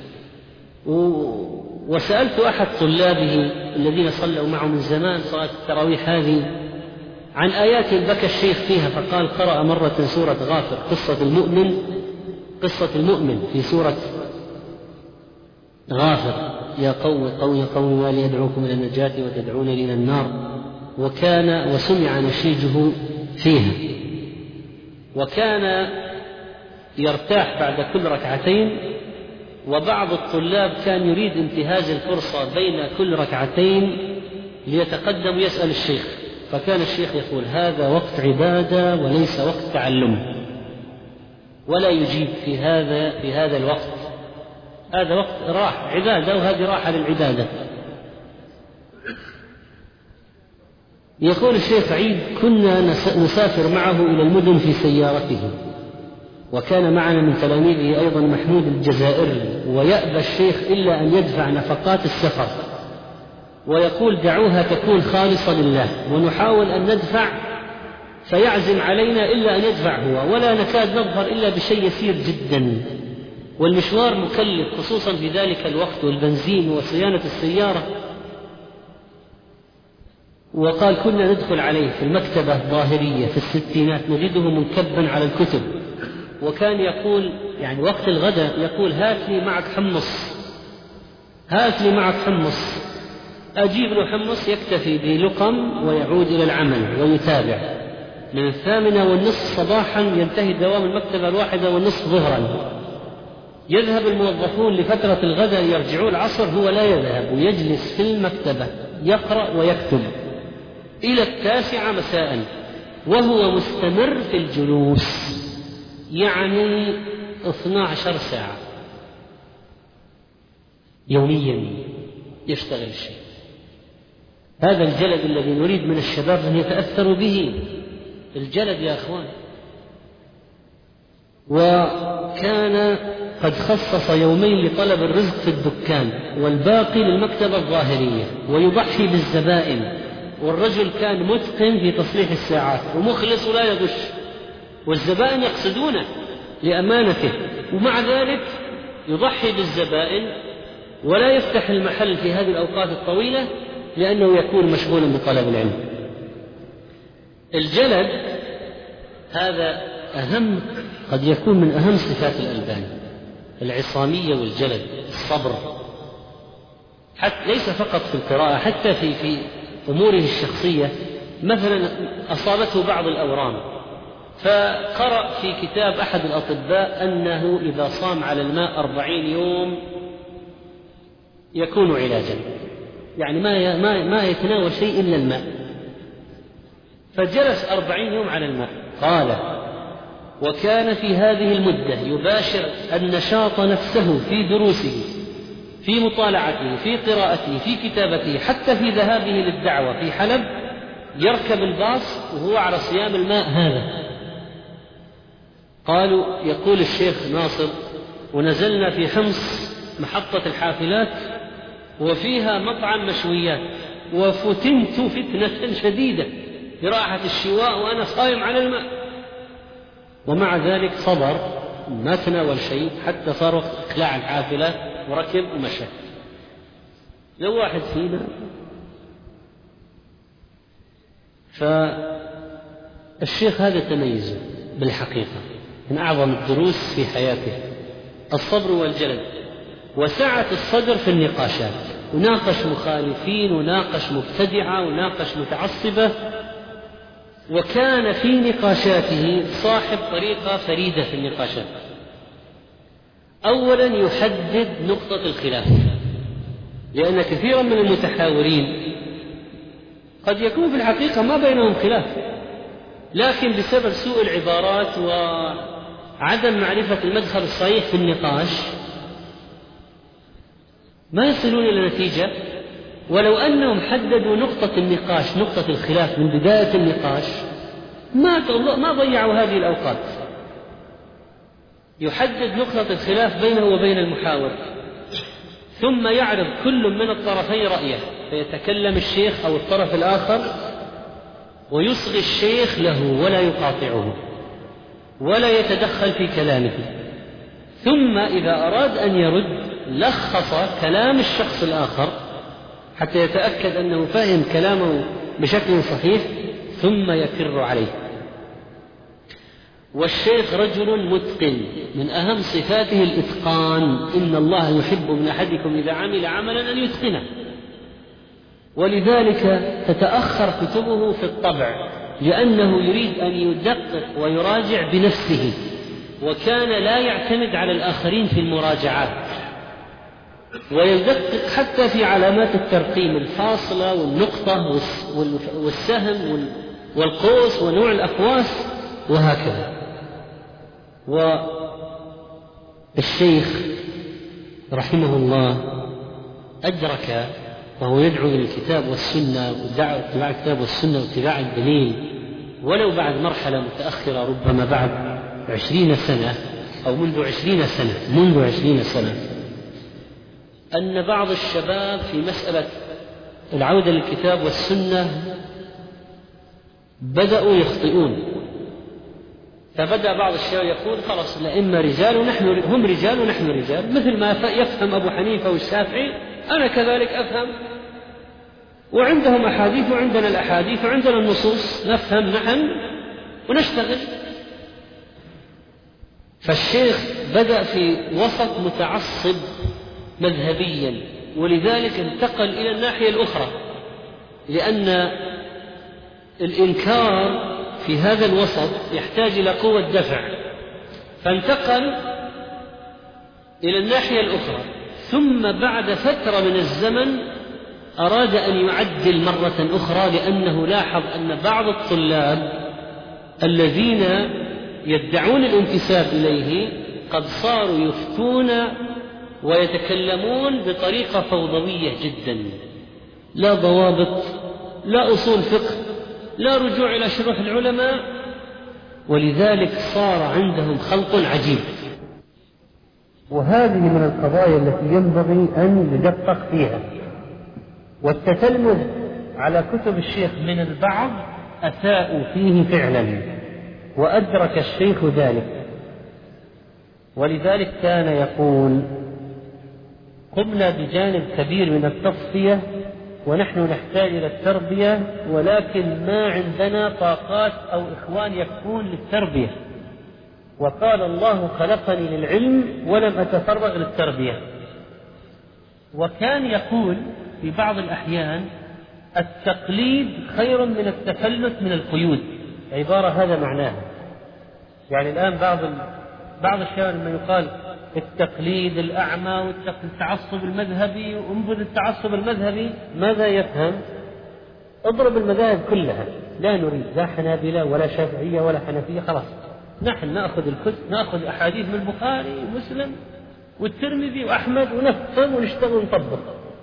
وسألت أحد طلابه الذين صلوا معه من زمان صلاة التراويح هذه عن آيات بكى الشيخ فيها، فقال: قرأ مرة سورة غافر، قصة المؤمن في سورة غافر: يا قوم ما لي يدعوكم إلى النجاة وتدعونني إلى النار، وسمع نشيجه فيها. وكان يرتاح بعد كل ركعتين، وبعض الطلاب كان يريد انتهاز الفرصة بين كل ركعتين ليتقدم يسأل الشيخ، فكان الشيخ يقول: هذا وقت عبادة وليس وقت تعلم، ولا يجيب في هذا الوقت، هذا وقت راحة عبادة، وهذه راحة للعبادة. يقول الشيخ عيد: كنا نسافر معه إلى المدن في سيارته، وكان معنا من تلاميذه أيضا محمود الجزائري، ويأبى الشيخ إلا أن يدفع نفقات السفر، ويقول: دعوها تكون خالصة لله، ونحاول أن ندفع فيعزم علينا إلا أن يدفع هو، ولا نكاد نظهر إلا بشيء يسير جدا، والمشوار مكلف خصوصا في ذلك الوقت، والبنزين وصيانة السيارة. وقال: كنا ندخل عليه في المكتبة الظاهرية في الستينات نجده منكبا على الكتب، وكان يقول وقت الغداء يقول: هات لي معك حمص، أجيب له حمص، يكتفي بلقم ويعود إلى العمل ويتابع. من 8:30 صباحا ينتهي دوام المكتبة 1:30 ظهرا، يذهب الموظفون لفترة الغداء يرجعون العصر، هو لا يذهب ويجلس في المكتبة يقرأ ويكتب إلى 9 مساء، وهو مستمر في الجلوس 12 ساعة يوميا يشتغل الشيء. هذا الجلد الذي نريد من الشباب أن يتأثروا به، الجلد يا أخوان. وكان قد خصص يومين لطلب الرزق في الدكان، والباقي للمكتبة الظاهرية، ويضحي بالزبائن. والرجل كان متقن في تصليح الساعات ومخلص ولا يغش، والزبائن يقصدونه لأمانته، ومع ذلك يضحي بالزبائن ولا يفتح المحل في هذه الأوقات الطويلة لأنه يكون مشغولا بطلب العلم. الجلد هذا قد يكون من أهم صفات الألباني، العصامية والجلد، الصبر، حتى ليس فقط في القراءة، حتى في أموره الشخصية. مثلا أصابته بعض الأورام فقرأ في كتاب أحد الأطباء أنه إذا صام على الماء 40 يوم يكون علاجا، يعني ما يتناول شيء إلا الماء. فجلس 40 يوم على الماء. قال: وكان في هذه المدة يباشر النشاط نفسه في دروسه، في مطالعته، في قراءته، في كتابته، حتى في ذهابه للدعوة في حلب يركب الباص وهو على صيام الماء هذا. قالوا: يقول الشيخ ناصر: ونزلنا في حمص محطة الحافلات وفيها مطعم مشويات، وفتنت فتنة شديدة برائحة الشواء وأنا صايم على الماء، ومع ذلك صبر ما تناول شيء حتى صار وقت إقلاع الحافلة وركب ومشى. لو واحد فينا. فالشيخ هذا تميز بالحقيقة من أعظم الدروس في حياته الصبر والجلد وسعة الصدر في النقاشات، وناقش مخالفين وناقش مبتدعة وناقش متعصبة، وكان في نقاشاته صاحب طريقة فريدة في النقاشات. أولا يحدد نقطة الخلاف، لأن كثيرا من المتحاورين قد يكون في الحقيقة ما بينهم خلاف، لكن بسبب سوء العبارات وعدم معرفة المدخل الصحيح في النقاش ما يصلون إلى نتيجة. ولو أنهم حددوا نقطة النقاش، نقطة الخلاف من بداية النقاش، ما ضيعوا هذه الأوقات. يحدد نقطة الخلاف بينه وبين المحاور، ثم يعرض كل من الطرفين رأيه، فيتكلم الشيخ أو الطرف الآخر ويصغي الشيخ له ولا يقاطعه ولا يتدخل في كلامه، ثم إذا أراد أن يرد لخص كلام الشخص الآخر حتى يتأكد أنه فهم كلامه بشكل صحيح ثم يكر عليه. والشيخ رجل متقن، من أهم صفاته الإتقان، إن الله يحب من أحدكم إذا عمل عملا أن يتقنه، ولذلك تتأخر كتبه في الطبع لأنه يريد أن يدقق ويراجع بنفسه، وكان لا يعتمد على الآخرين في المراجعات، ويدقق حتى في علامات الترقيم، الفاصلة والنقطة والسهم والقوس ونوع الأقواس وهكذا. والشيخ رحمه الله أدرك وهو يدعو إلى الكتاب والسنة واتباع الكتاب والسنة واتباع الدليل، ولو بعد مرحلة متأخرة ربما بعد 20 سنة أو منذ 20 سنة أن بعض الشباب في مسألة العودة للكتاب والسنة بدأوا يخطئون، فبدأ بعض الشباب يقول: خلاص الأئمة رجال هم رجال ونحن رجال، مثل ما يفهم أبو حنيفة والشافعي أنا كذلك أفهم، وعندهم أحاديث وعندنا الأحاديث وعندنا النصوص، نفهم نحن ونشتغل. فالشيخ بدأ في وسط متعصب مذهبيا، ولذلك انتقل إلى الناحية الأخرى، لأن الإنكار في هذا الوسط يحتاج إلى قوة دفع، فانتقل إلى الناحية الأخرى. ثم بعد فترة من الزمن أراد أن يعدل مرة أخرى، لأنه لاحظ أن بعض الطلاب الذين يدعون الانتساب إليه قد صاروا يفتون ويتكلمون بطريقة فوضوية جدا، لا ضوابط، لا أصول فقه، لا رجوع إلى شروح العلماء، ولذلك صار عندهم خلط عجيب. وهذه من القضايا التي ينبغي أن ندقق فيها. والتتلمذ على كتب الشيخ من البعض أساءوا فيه فعلا، وأدرك الشيخ ذلك، ولذلك كان يقول: قمنا بجانب كبير من التصفية ونحن نحتاج إلى التربية، ولكن ما عندنا طاقات أو إخوان يكفون للتربية، وقال: الله خلقني للعلم ولم أتفرغ للتربية. وكان يقول في بعض الأحيان: التقليد خير من التفلت من القيود، عبارة هذا معناها، يعني الآن بعض الشباب لما يقال التقليد الأعمى والتعصب المذهبي وانبذ التعصب المذهبي، ماذا يفهم؟ اضرب المذاهب كلها، لا نريد لا حنابلة ولا شافعية ولا حنفية، خلاص نحن نأخذ أحاديث من البخاري ومسلم والترمذي وأحمد ونفهم ونشتغل ونطبق.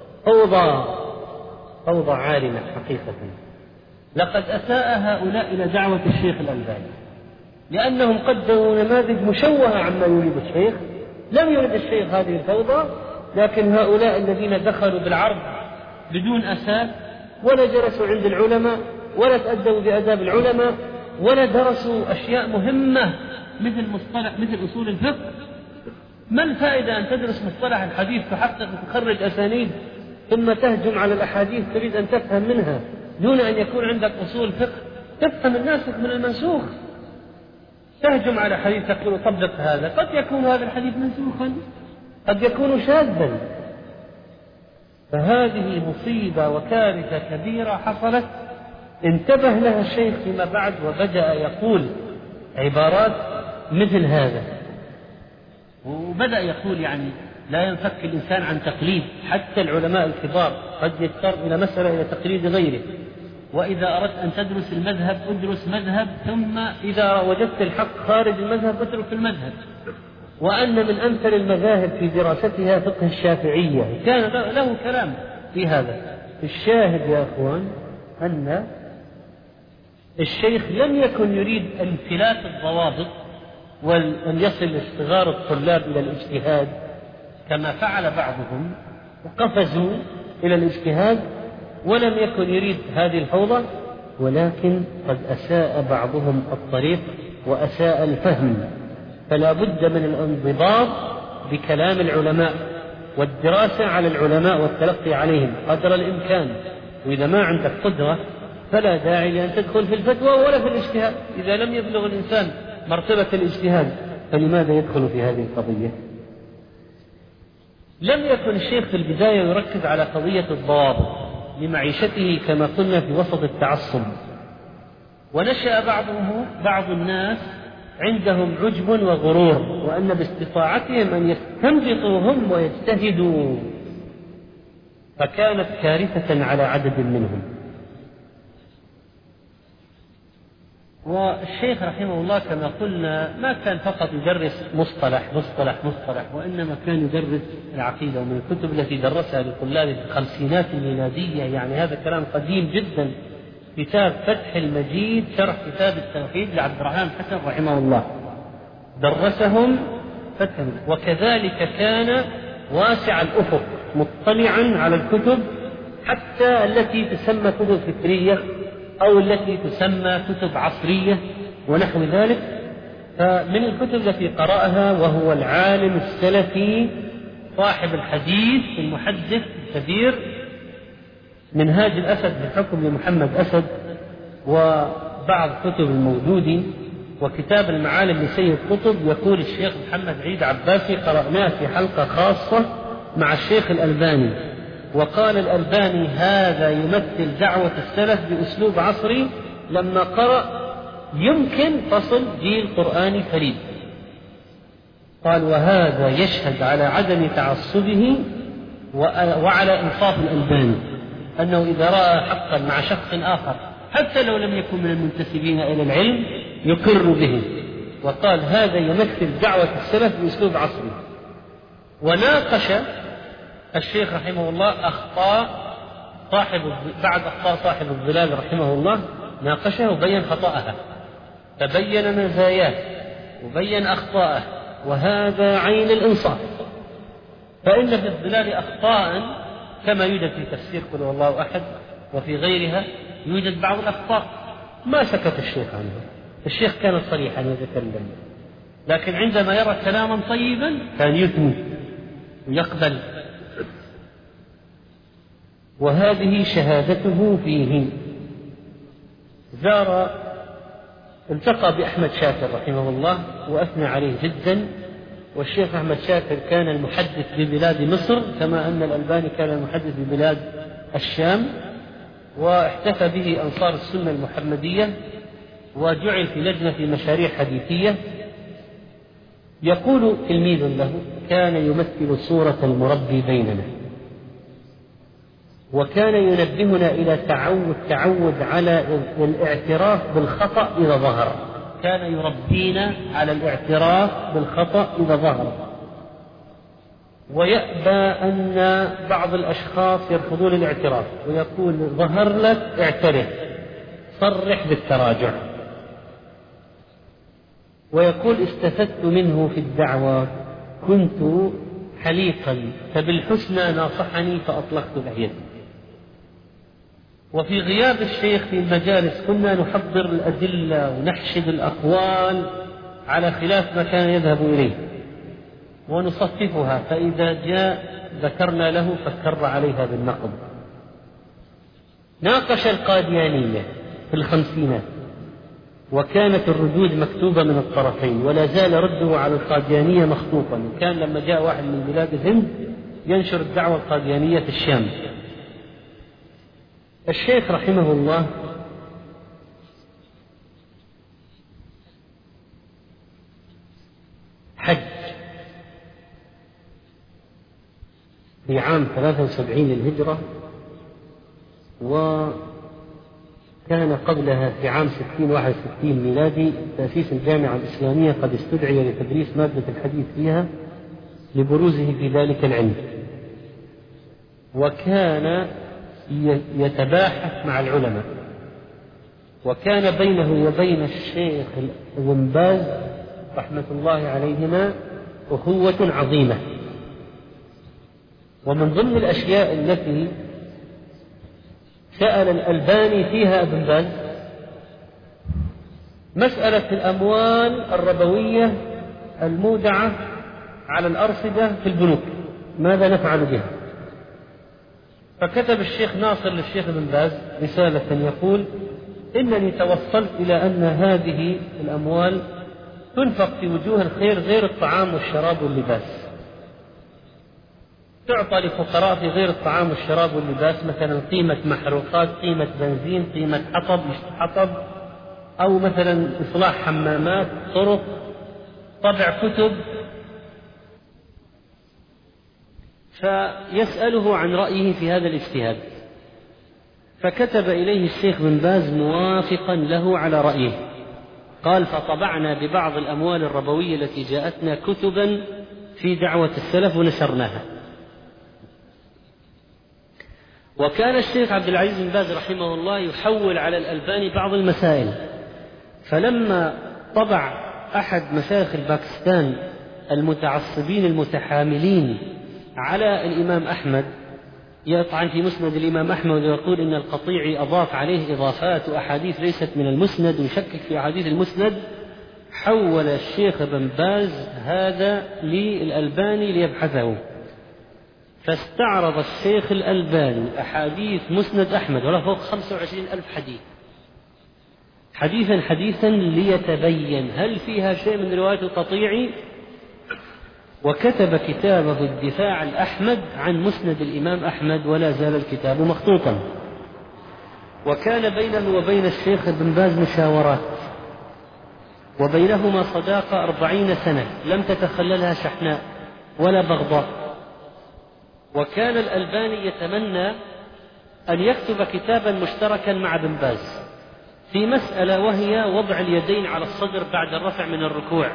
فوضى عارمة حقيقة. لقد أساء هؤلاء إلى دعوة الشيخ الألباني، لأنهم قدموا نماذج مشوهة عما يريد الشيخ. لم يرد الشيخ هذه الفوضى، لكن هؤلاء الذين دخلوا بالعرض بدون أساس، ولا جلسوا عند العلماء، ولا تأدبوا بآداب العلماء، ولا درسوا أشياء مهمة مثل أصول الفقه. ما الفائدة أن تدرس مصطلح الحديث تحقق وتخرج أسانيد ثم تهجم على الأحاديث تريد أن تفهم منها دون أن يكون عندك أصول فقه تفهم الناسخ من المنسوخ؟ تهجم على حديث تقول طبق هذا، قد يكون هذا الحديث منسوخا، قد يكون شاذا. فهذه مصيبة وكارثة كبيرة حصلت، انتبه لها الشيخ فيما بعد وبدأ يقول عبارات مثل هذا، وبدأ يقول يعني لا ينفك الإنسان عن تقليد حتى العلماء الكبار، قد يضطر إلى مسألة إلى تقليد غيره، وإذا أردت أن تدرس المذهب ادرس مذهب، ثم إذا وجدت الحق خارج المذهب اترك المذهب. وأن من أمثل المذاهب في دراستها فقه الشافعية، كان له كلام في هذا. الشاهد يا أخوان أن الشيخ لم يكن يريد انفلات الضوابط وأن يصل صغار الطلاب إلى الاجتهاد كما فعل بعضهم وقفزوا إلى الاجتهاد، ولم يكن يريد هذه الفوضى، ولكن قد أساء بعضهم الطريق وأساء الفهم. فلا بد من الانضباط بكلام العلماء والدراسة على العلماء والتلقي عليهم قدر الإمكان. وإذا ما عندك قدرة فلا داعي لأن تدخل في الفتوى ولا في الاجتهاد. إذا لم يبلغ الإنسان مرتبة الاجتهاد فلماذا يدخل في هذه القضية؟ لم يكن الشيخ في البداية يركز على قضية الضوابط لمعيشته كما قلنا في وسط التعصب، ونشأ بعض الناس عندهم عجب وغرور، وأن باستطاعتهم أن يستنبطوا هم ويجتهدوا، فكانت كارثة على عدد منهم. والشيخ رحمه الله كما قلنا ما كان فقط يدرس مصطلح وإنما كان يدرس العقيدة، ومن الكتب التي درسها لطلابه في الخمسينات الميلادية، يعني هذا كلام قديم جدا، كتاب فتح المجيد شرح كتاب التوحيد لعبد الرحمن حسن رحمه الله، درسهم فتح المجيد. وكذلك كان واسع الأفق مطلعا على الكتب حتى التي تسمى كتب فكرية أو التي تسمى كتب عصرية ونحو ذلك. فمن الكتب التي قرأها وهو العالم السلفي صاحب الحديث المحدث الكبير منهاج الأسد بحكم لمحمد أسد، وبعض كتب الموجودي، وكتاب المعالم لسيد قطب. يقول الشيخ محمد عيد عباسي قرأناه في حلقة خاصة مع الشيخ الألباني، وقال الألباني هذا يمثل دعوة السلف بأسلوب عصري، لما قرأ يمكن فصل جيل قرآني فريد. قال وهذا يشهد على عدم تعصبه وعلى إنصاف الألباني، أنه إذا رأى حقا مع شخص آخر حتى لو لم يكن من المنتسبين إلى العلم يقر به. وقال هذا يمثل دعوة السلف بأسلوب عصري. وناقش الشيخ رحمه الله بعد أخطاء صاحب الظلال رحمه الله، ناقشه وبين خطأها، فبين مزاياه وبين أخطاءه، وهذا عين الإنصاف. فإن في الظلال أخطاء كما يوجد في تفسير قل هو الله أحد وفي غيرها يوجد بعض الأخطاء، ما سكت الشيخ عنه. الشيخ كان صريحا يتكلم، لكن عندما يرى كلاما طيبا كان يثني ويقبل، وهذه شهادته فيه. التقى بأحمد شاكر رحمه الله وأثنى عليه جدا. والشيخ أحمد شاكر كان المحدث ببلاد مصر كما أن الألباني كان المحدث ببلاد الشام، واحتفى به أنصار السنة المحمدية، وجعل في لجنة مشاريع حديثية. يقول تلميذ له: كان يمثل صورة المربي بيننا، وكان ينبهنا إلى تعود على الاعتراف بالخطأ إذا ظهر. كان يربينا على الاعتراف بالخطأ إذا ظهر، ويأبى أن بعض الأشخاص يرفضون الاعتراف، ويقول: ظهر لك اعترف، صرح بالتراجع. ويقول: استفدت منه في الدعوة، كنت حليقا فبالحسنى ناصحني فأطلقت لحيتي. وفي غياب الشيخ في المجالس كنا نحضر الأدلة ونحشد الأقوال على خلاف ما كان يذهب إليه ونصففها، فإذا جاء ذكرنا له فكر عليها بالنقد. ناقش القاديانية في الخمسينات، وكانت الردود مكتوبة من الطرفين، ولا زال رده على القاديانية مخطوطا. كان لما جاء واحد من بلاد الهند ينشر الدعوة القاديانية في الشام. الشيخ رحمه الله حج في عام 73 للهجرة، وكان قبلها في عام 61 ميلادي تأسيس الجامعة الإسلامية قد استدعي لتدريس مادة الحديث فيها لبروزه في ذلك العلم، وكان يتباحث مع العلماء، وكان بينه وبين الشيخ ابن باز رحمة الله عليهما أخوة عظيمة. ومن ضمن الأشياء التي سأل الألباني فيها ابن باز مسألة الأموال الربوية المودعة على الأرصدة في البنوك، ماذا نفعل بها؟ فكتب الشيخ ناصر للشيخ ابن باز رسالة يقول: إنني توصلت إلى أن هذه الأموال تنفق في وجوه الخير غير الطعام والشراب واللباس، تعطى لفقراء في غير الطعام والشراب واللباس، مثلا قيمة محروقات، قيمة بنزين، قيمة حطب، أو مثلا إصلاح حمامات، طرق، طبع كتب. فيسأله عن رأيه في هذا الاجتهاد، فكتب إليه الشيخ بن باز موافقا له على رأيه، قال: فطبعنا ببعض الأموال الربوية التي جاءتنا كتبا في دعوة السلف ونشرناها. وكان الشيخ عبد العزيز بن باز رحمه الله يحول على الألباني بعض المسائل، فلما طبع أحد مشايخ الباكستان المتعصبين المتحاملين على الإمام أحمد يطعن في مسند الإمام أحمد ويقول إن القطيعي أضاف عليه إضافات وأحاديث ليست من المسند ويشكك في أحاديث المسند، حول الشيخ بن باز هذا للألباني ليبحثه، فاستعرض الشيخ الألباني أحاديث مسند أحمد وله فوق 25,000 حديث، حديثا ليتبين هل فيها شيء من رواية القطيعي، وكتب كتابه الدفاع الأحمد عن مسند الإمام أحمد، ولا زال الكتاب مخطوطا. وكان بينه وبين الشيخ بن باز مشاورات، وبينهما صداقة 40 سنة لم تتخللها شحناء ولا بغضاء. وكان الألباني يتمنى أن يكتب كتابا مشتركا مع بن باز في مسألة، وهي وضع اليدين على الصدر بعد الرفع من الركوع،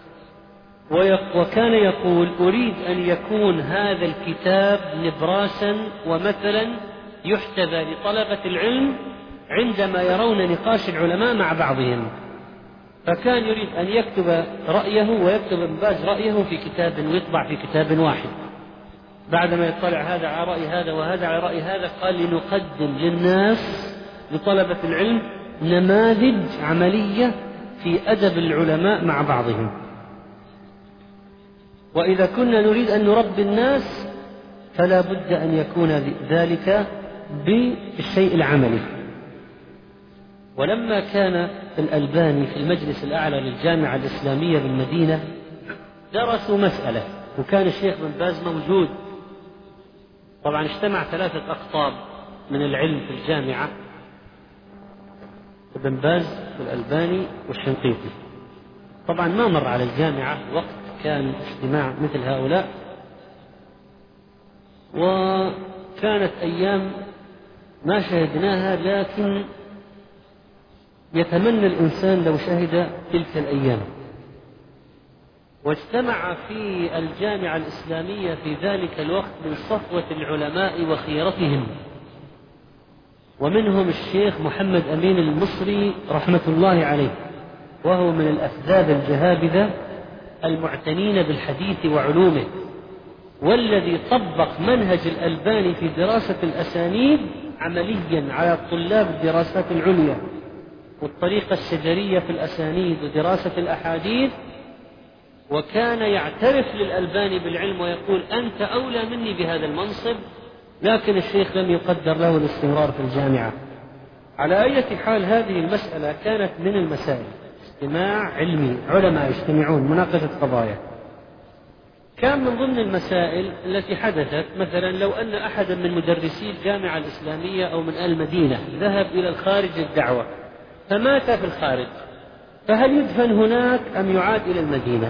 وكان يقول: أريد أن يكون هذا الكتاب نبراسا ومثلا يحتذى لطلبة العلم عندما يرون نقاش العلماء مع بعضهم. فكان يريد أن يكتب رأيه ويكتب ابن باز رأيه في كتاب ويطبع في كتاب واحد. بعدما يطلع هذا على رأي هذا وهذا على رأي هذا، قال: لنقدم للناس لطلبة العلم نماذج عملية في أدب العلماء مع بعضهم، وإذا كنا نريد أن نربي الناس فلا بد أن يكون ذلك بالشيء العملي. ولما كان الألباني في المجلس الأعلى للجامعة الإسلامية بالمدينة درسوا مسألة، وكان الشيخ بن باز موجود. طبعا اجتمع 3 أقطاب من العلم في الجامعة: ابن باز والألباني والشنقيطي. طبعا ما مر على الجامعة وقت كان اجتماع مثل هؤلاء، وكانت أيام ما شهدناها، لكن يتمنى الإنسان لو شهد تلك الأيام. واجتمع في الجامعة الإسلامية في ذلك الوقت من صفوة العلماء وخيرتهم، ومنهم الشيخ محمد أمين المصري رحمة الله عليه، وهو من الأفذاذ الجهابذة المعتنين بالحديث وعلومه، والذي طبق منهج الألباني في دراسة الأسانيد عمليا على طلاب الدراسات العليا، والطريقة الشجرية في الأسانيد ودراسة الأحاديث. وكان يعترف للألباني بالعلم ويقول: أنت أولى مني بهذا المنصب، لكن الشيخ لم يقدر له الاستمرار في الجامعة. على أي حال، هذه المسألة كانت من المسائل، اجتماع علمي، علماء يجتمعون مناقشة قضايا. كان من ضمن المسائل التي حدثت مثلا لو أن أحدا من مدرسي الجامعة الإسلامية أو من المدينة ذهب إلى الخارج للدعوة فمات في الخارج، فهل يدفن هناك أم يعاد إلى المدينة؟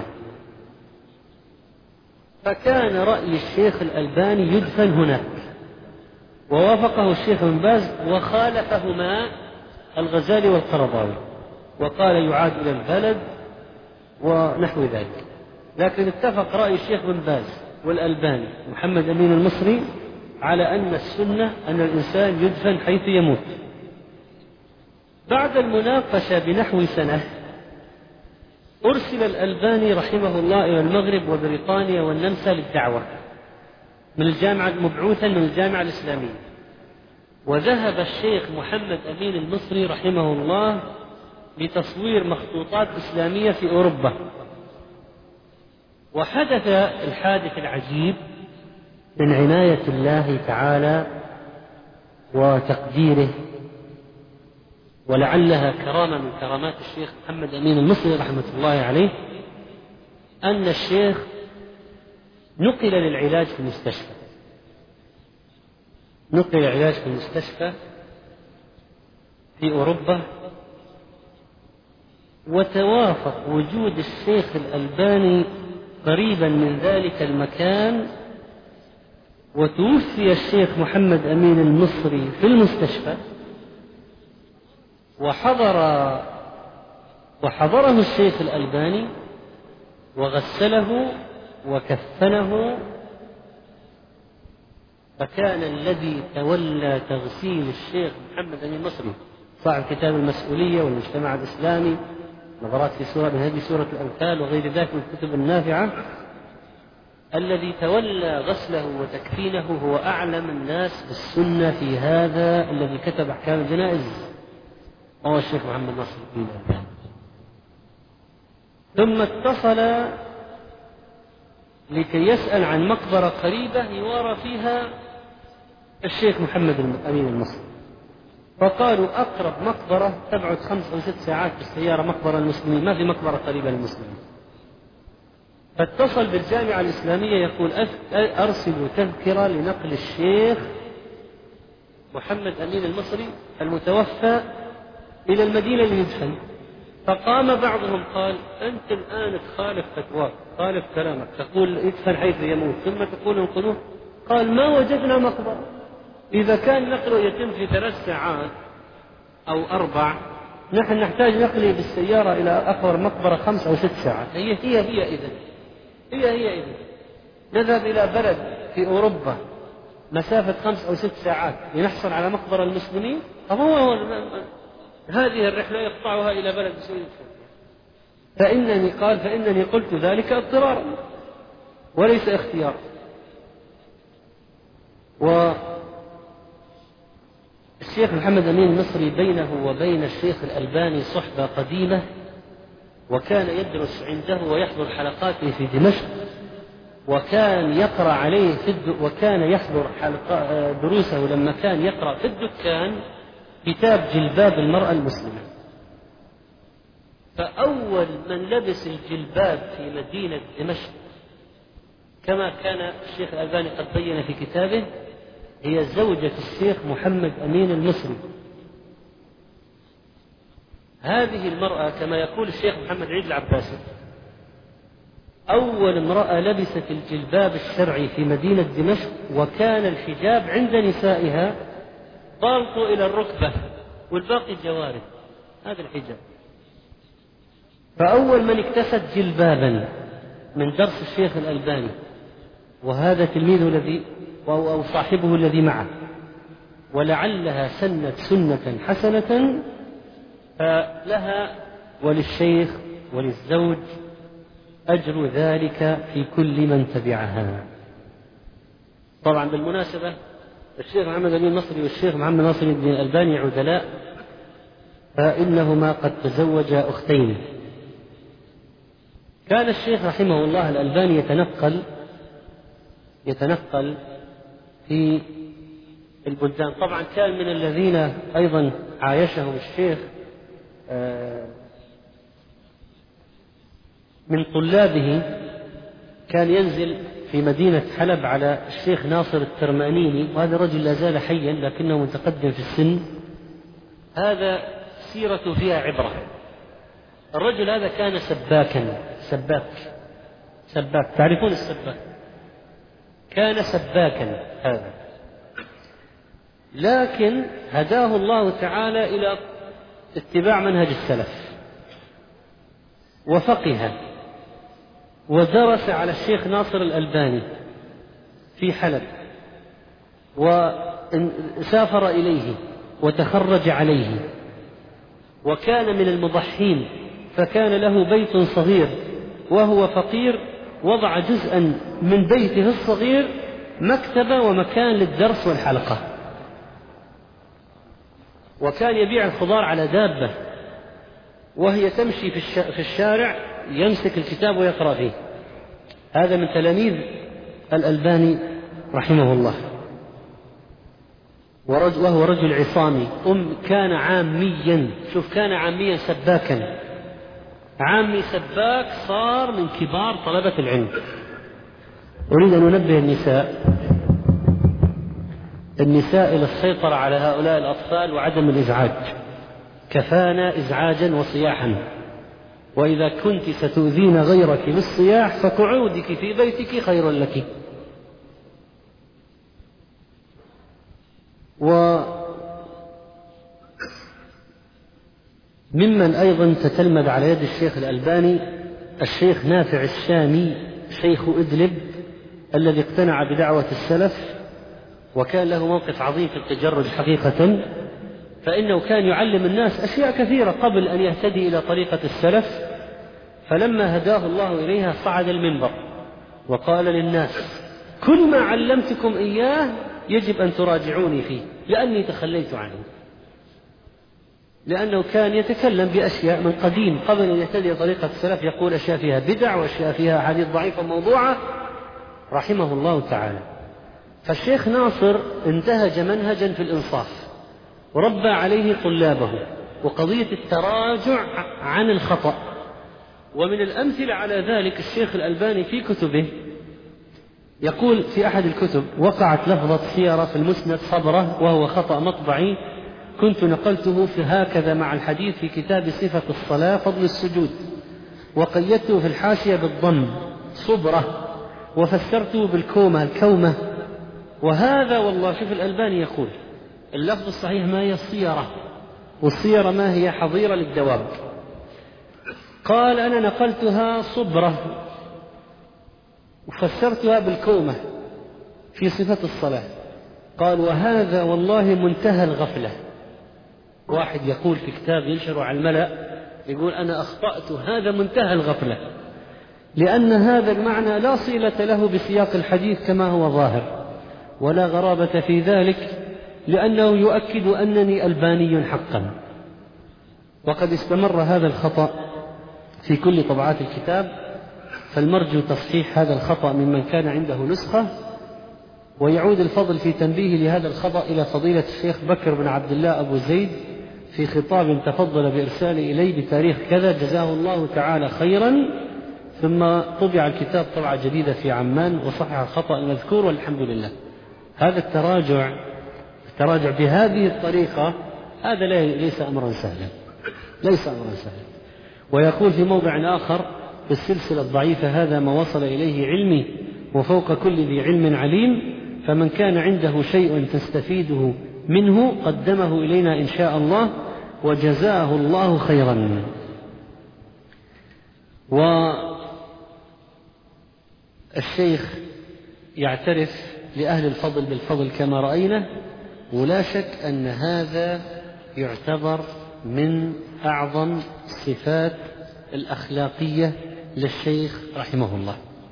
فكان رأي الشيخ الألباني يدفن هناك، ووافقه الشيخ بن باز، وخالفهما الغزالي والقرضاوي، وقال يعاد إلى البلد ونحو ذلك. لكن اتفق رأي الشيخ بن باز والألباني محمد أمين المصري على أن السنة أن الإنسان يدفن حيث يموت. بعد المناقشة بنحو سنة أرسل الألباني رحمه الله إلى المغرب وبريطانيا والنمسا للدعوة من الجامعة، مبعوثا من الجامعة الإسلامية. وذهب الشيخ محمد أمين المصري رحمه الله لتصوير مخطوطات إسلامية في أوروبا. وحدث الحادث العجيب من عناية الله تعالى وتقديره، ولعلها كرامة من كرامات الشيخ محمد أمين المصري رحمة الله عليه، أن الشيخ نقل للعلاج في المستشفى، نقل العلاج في المستشفى في أوروبا. وتوافق وجود الشيخ الألباني قريبا من ذلك المكان، وتوفي الشيخ محمد أمين المصري في المستشفى، وحضره الشيخ الألباني وغسله وكفنه. فكان الذي تولى تغسيل الشيخ محمد أمين المصري صاحب كتاب المسؤولية والمجتمع الإسلامي، نظرات في سورة من هذه سورة الأنفال وغير ذلك من الكتب النافعة، الذي تولى غسله وتكفينه هو أعلم الناس بالسنة في هذا الذي كتب أحكام الجنائز، هو الشيخ محمد ناصر الدين الألباني. ثم اتصل لكي يسأل عن مقبرة قريبة يوارى فيها الشيخ محمد أمين المصري، فقالوا أقرب مقبرة تبعد 5 أو 6 ساعات بالسيارة مقبرة المسلمين، ما في مقبرة قريبة للمسلمين. فاتصل بالجامعة الإسلامية يقول: أرسلوا تذكرة لنقل الشيخ محمد أمين المصري المتوفى إلى المدينة ليدفن. فقام بعضهم قال: أنت الآن تخالف فتواك، خالف كلامك، تقول يدفن حيث يموت ثم تقول انقلوه. قال: ما وجدنا مقبرة، إذا كان نقله يتم في 3 ساعات أو 4، نحن نحتاج نقله بالسيارة إلى أقرب مقبرة 5 أو 6 ساعات. هي إذن نذهب إلى بلد في أوروبا مسافة 5 أو 6 ساعات لنحصل على مقبرة المسلمين؟ هذه الرحلة يقطعها إلى بلد مسلمين. فإنني قلت ذلك اضطرارا وليس اختيارا. والشيخ محمد أمين المصري بينه وبين الشيخ الألباني صحبة قديمة، وكان يدرس عنده ويحضر حلقاته في دمشق، وكان يقرأ عليه وكان يحضر دروسه لما كان يقرأ في الدكان كتاب جلباب المرأة المسلمة. فأول من لبس الجلباب في مدينة دمشق كما كان الشيخ الألباني قد بين في كتابه هي زوجة الشيخ محمد أمين المصري. هذه المرأة كما يقول الشيخ محمد عيد العباسي أول امرأة لبست الجلباب الشرعي في مدينة دمشق، وكان الحجاب عند نسائها بالط إلى الركبة والباقي جوارب، هذا الحجاب. فأول من اكتست جلبابا من درس الشيخ الألباني، وهذا تلميذه الذي أو صاحبه الذي معه، ولعلها سنت سنة حسنة، فلها وللشيخ وللزوج أجر ذلك في كل من تبعها. طبعا بالمناسبة الشيخ محمد أمين النصري والشيخ محمد ناصر الدين الألباني عدلاء، فإنهما قد تزوجا أختين. كان الشيخ رحمه الله الألباني يتنقل في البلدان. طبعا كان من الذين أيضا عايشهم الشيخ من طلابه، كان ينزل في مدينة حلب على الشيخ ناصر الترمانيني، وهذا الرجل لا زال حيا لكنه متقدم في السن، هذا سيرته فيها عبرة. الرجل هذا كان سباك، تعرفون السباك؟ كان سباكا هذا، لكن هداه الله تعالى إلى اتباع منهج السلف، وفقه ودرس على الشيخ ناصر الألباني في حلب، وسافر إليه وتخرج عليه، وكان من المضحين، فكان له بيت صغير وهو فقير، وضع جزءا من بيته الصغير مكتبة ومكان للدرس والحلقة، وكان يبيع الخضار على دابة، وهي تمشي في الشارع يمسك الكتاب ويقرأ فيه. هذا من تلاميذ الألباني رحمه الله، وهو رجل عصامي. كان عاميا، شوف، كان عاميا سباكا، عامي سباك، صار من كبار طلبة العلم. أريد أن أنبه النساء إلى السيطرة على هؤلاء الأطفال وعدم الإزعاج، كفانا إزعاجا وصياحا، وإذا كنت ستؤذين غيرك بالصياح فقعودك في بيتك خير لك. وممن أيضا تتلمذ على يد الشيخ الألباني الشيخ نافع الشامي، شيخ إدلب، الذي اقتنع بدعوة السلف، وكان له موقف عظيم في التجرد حقيقة، فإنه كان يعلم الناس أشياء كثيرة قبل أن يهتدي إلى طريقة السلف، فلما هداه الله إليها صعد المنبر وقال للناس: كل ما علمتكم إياه يجب أن تراجعوني فيه، لأني تخليت عنه. لأنه كان يتكلم بأشياء من قديم قبل أن يهتدي طريقة السلف، يقول أشياء فيها بدع وأشياء فيها حديث ضعيفة موضوعة، رحمه الله تعالى. فالشيخ ناصر انتهج منهجا في الإنصاف، وربى عليه طلابه، وقضية التراجع عن الخطأ. ومن الأمثلة على ذلك الشيخ الألباني في كتبه يقول في أحد الكتب: وقعت لفظة سيرة في المسند صبرة وهو خطأ مطبعي، كنت نقلته في هكذا مع الحديث في كتاب صفة الصلاة فضل السجود، وقيدته في الحاشية بالضم صبرة، وفسرته بالكومة الكومة. وهذا والله، شوف الألباني يقول اللفظ الصحيح ما هي الصيرة، والصيرة ما هي حظيرة للدواب. قال: أنا نقلتها صبرة وفسرتها بالكومة في صفة الصلاة. قال: وهذا والله منتهى الغفلة. واحد يقول في كتاب ينشر على الملأ، يقول: أنا أخطأت، هذا منتهى الغفلة، لأن هذا المعنى لا صلة له بسياق الحديث كما هو ظاهر، ولا غرابة في ذلك، لأنه يؤكد أنني ألباني حقا. وقد استمر هذا الخطأ في كل طبعات الكتاب، فالمرجو تصحيح هذا الخطأ ممن كان عنده نسخة، ويعود الفضل في تنبيه لهذا الخطأ إلى فضيلة الشيخ بكر بن عبد الله أبو زيد في خطاب تفضل بإرساله إليه بتاريخ كذا، جزاه الله تعالى خيرا. ثم طبع الكتاب طبعة جديدة في عمان وصحح الخطأ المذكور، والحمد لله. هذا التراجع بهذه الطريقة هذا ليس أمرا سهلا، ليس أمرا سهلا. ويقول في موضع آخر: بالسلسلة الضعيفة: هذا ما وصل إليه علمي وفوق كل ذي علم عليم، فمن كان عنده شيء تستفيده منه قدمه إلينا إن شاء الله، وجزاه الله خيرا. والشيخ يعترف لأهل الفضل بالفضل كما رأينا، ولا شك أن هذا يعتبر من أعظم الصفات الأخلاقية للشيخ رحمه الله.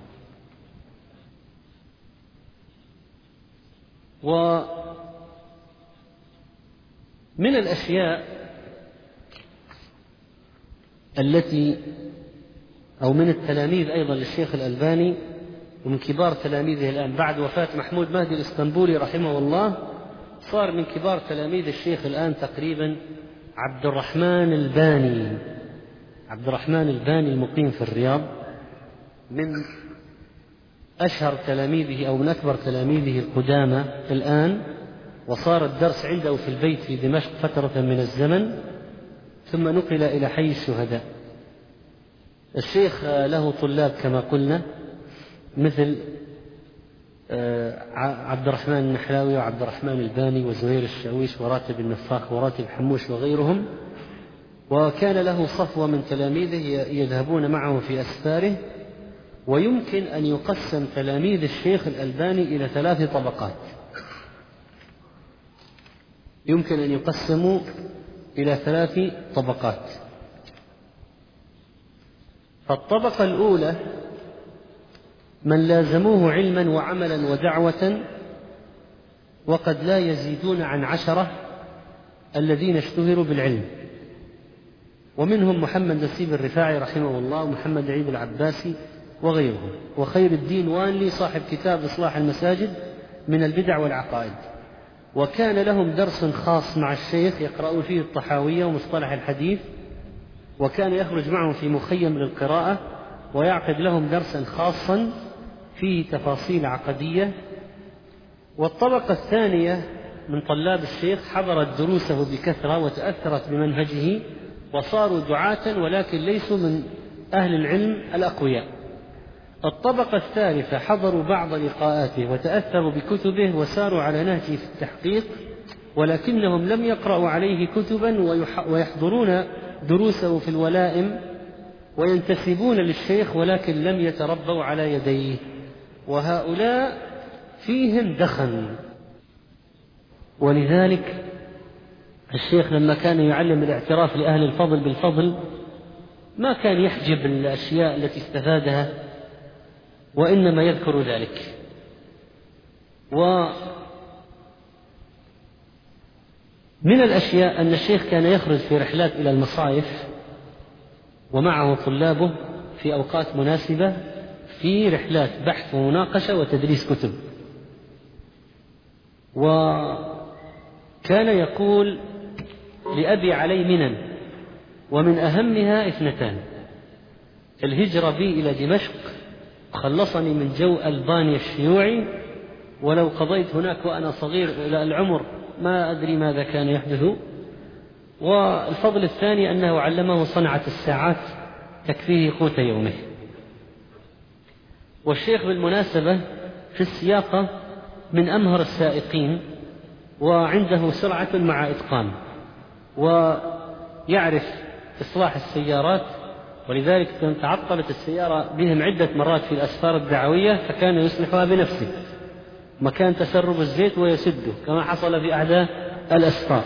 ومن الأشياء التي أو من التلاميذ أيضا للشيخ الألباني، ومن كبار تلاميذه الآن بعد وفاة محمود مهدي الإسطنبولي رحمه الله، صار من كبار تلاميذ الشيخ الآن تقريبا عبد الرحمن الباني. عبد الرحمن الباني المقيم في الرياض من أشهر تلاميذه أو من أكبر تلاميذه القدامى الآن، وصار الدرس عنده في البيت في دمشق فترة من الزمن، ثم نقل إلى حي الشهداء. الشيخ له طلاب كما قلنا مثل عبد الرحمن النحلاوي وعبد الرحمن الباني وزهير الشاويش وراتب النفاخ وراتب حموش وغيرهم، وكان له صفوة من تلاميذه يذهبون معه في أسفاره. ويمكن أن يقسم تلاميذ الشيخ الألباني إلى 3 طبقات، يمكن أن يقسموا إلى 3 طبقات. فالطبقة الأولى من لازموه علما وعملا ودعوة، وقد لا يزيدون عن 10 الذين اشتهروا بالعلم، ومنهم محمد نسيب الرفاعي رحمه الله، ومحمد عيد العباسي وغيرهم، وخير الدين وانلي صاحب كتاب إصلاح المساجد من البدع والعقائد. وكان لهم درس خاص مع الشيخ يقرؤون فيه الطحاوية ومصطلح الحديث، وكان يخرج معهم في مخيم للقراءة ويعقد لهم درسا خاصا فيه تفاصيل عقدية. والطبقة الثانية من طلاب الشيخ حضرت دروسه بكثرة وتأثرت بمنهجه وصاروا دعاة، ولكن ليسوا من أهل العلم الأقوياء. الطبقة الثالثة حضروا بعض لقاءاته وتأثروا بكتبه وساروا على نهجه في التحقيق، ولكنهم لم يقرأوا عليه كتبا ويحضرون دروسه في الولائم وينتسبون للشيخ، ولكن لم يتربوا على يديه، وهؤلاء فيهم دخن. ولذلك الشيخ لما كان يعلم الاعتراف لأهل الفضل بالفضل ما كان يحجب الأشياء التي استفادها، وإنما يذكر ذلك. ومن الأشياء أن الشيخ كان يخرج في رحلات إلى المصايف ومعه طلابه في أوقات مناسبة في رحلات بحث ومناقشة وتدريس كتب. وكان يقول لأبي علي منن، ومن أهمها 2: الهجرة بي إلى دمشق خلصني من جو ألبانيا الشيوعي، ولو قضيت هناك وأنا صغير إلى العمر ما أدري ماذا كان يحدث. والفضل الثاني أنه علمه صنعة الساعات تكفيه قوت يومه. والشيخ بالمناسبة في السياقة من أمهر السائقين، وعنده سرعة مع إتقان، ويعرف إصلاح السيارات، ولذلك تعطلت السيارة بهم عدة مرات في الأسفار الدعوية فكان يصلحها بنفسه مكان تسرب الزيت ويسده، كما حصل في أحد الأسفار.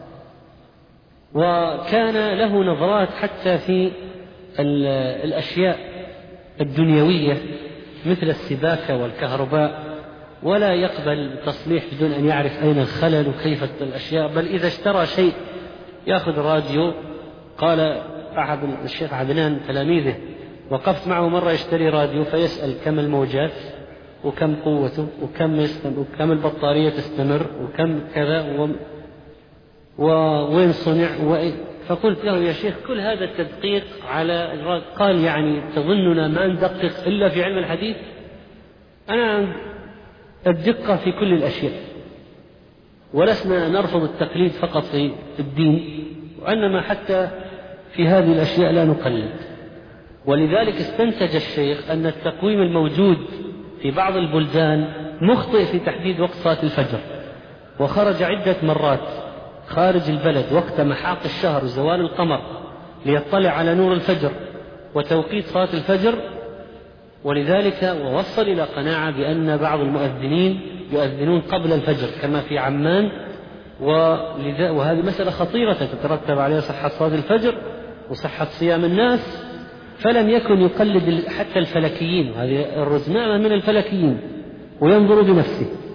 وكان له نظرات حتى في الأشياء الدنيوية مثل السباكة والكهرباء، ولا يقبل التصليح بدون أن يعرف أين الخلل وكيف الأشياء، بل إذا اشترى شيء يأخذ راديو. قال أحد الشيخ عدنان تلاميذه وقفت معه مرة يشتري راديو فيسأل كم الموجات وكم قوته وكم البطارية تستمر وكم كذا ووين صنع فقلت له يا شيخ كل هذا التدقيق على الراديو. قال يعني تظننا ما ندقق إلا في علم الحديث؟ أنا الدقة في كل الأشياء، ولسنا نرفض التقليد فقط في الدين، وإنما حتى في هذه الأشياء لا نقلد. ولذلك استنتج الشيخ أن التقويم الموجود في بعض البلدان مخطئ في تحديد وقت صلاة الفجر، وخرج عدة مرات خارج البلد وقت محاق الشهر وزوال القمر ليطلع على نور الفجر وتوقيت صلاة الفجر، ولذلك ووصل إلى قناعة بأن بعض المؤذنين يؤذنون قبل الفجر كما في عمان، وهذه مسألة خطيرة تترتب عليها صحة صلاة الفجر وصحة صيام الناس. فلم يكن يقلد حتى الفلكيين، هذه الرزنامة من الفلكيين، وينظر بنفسه.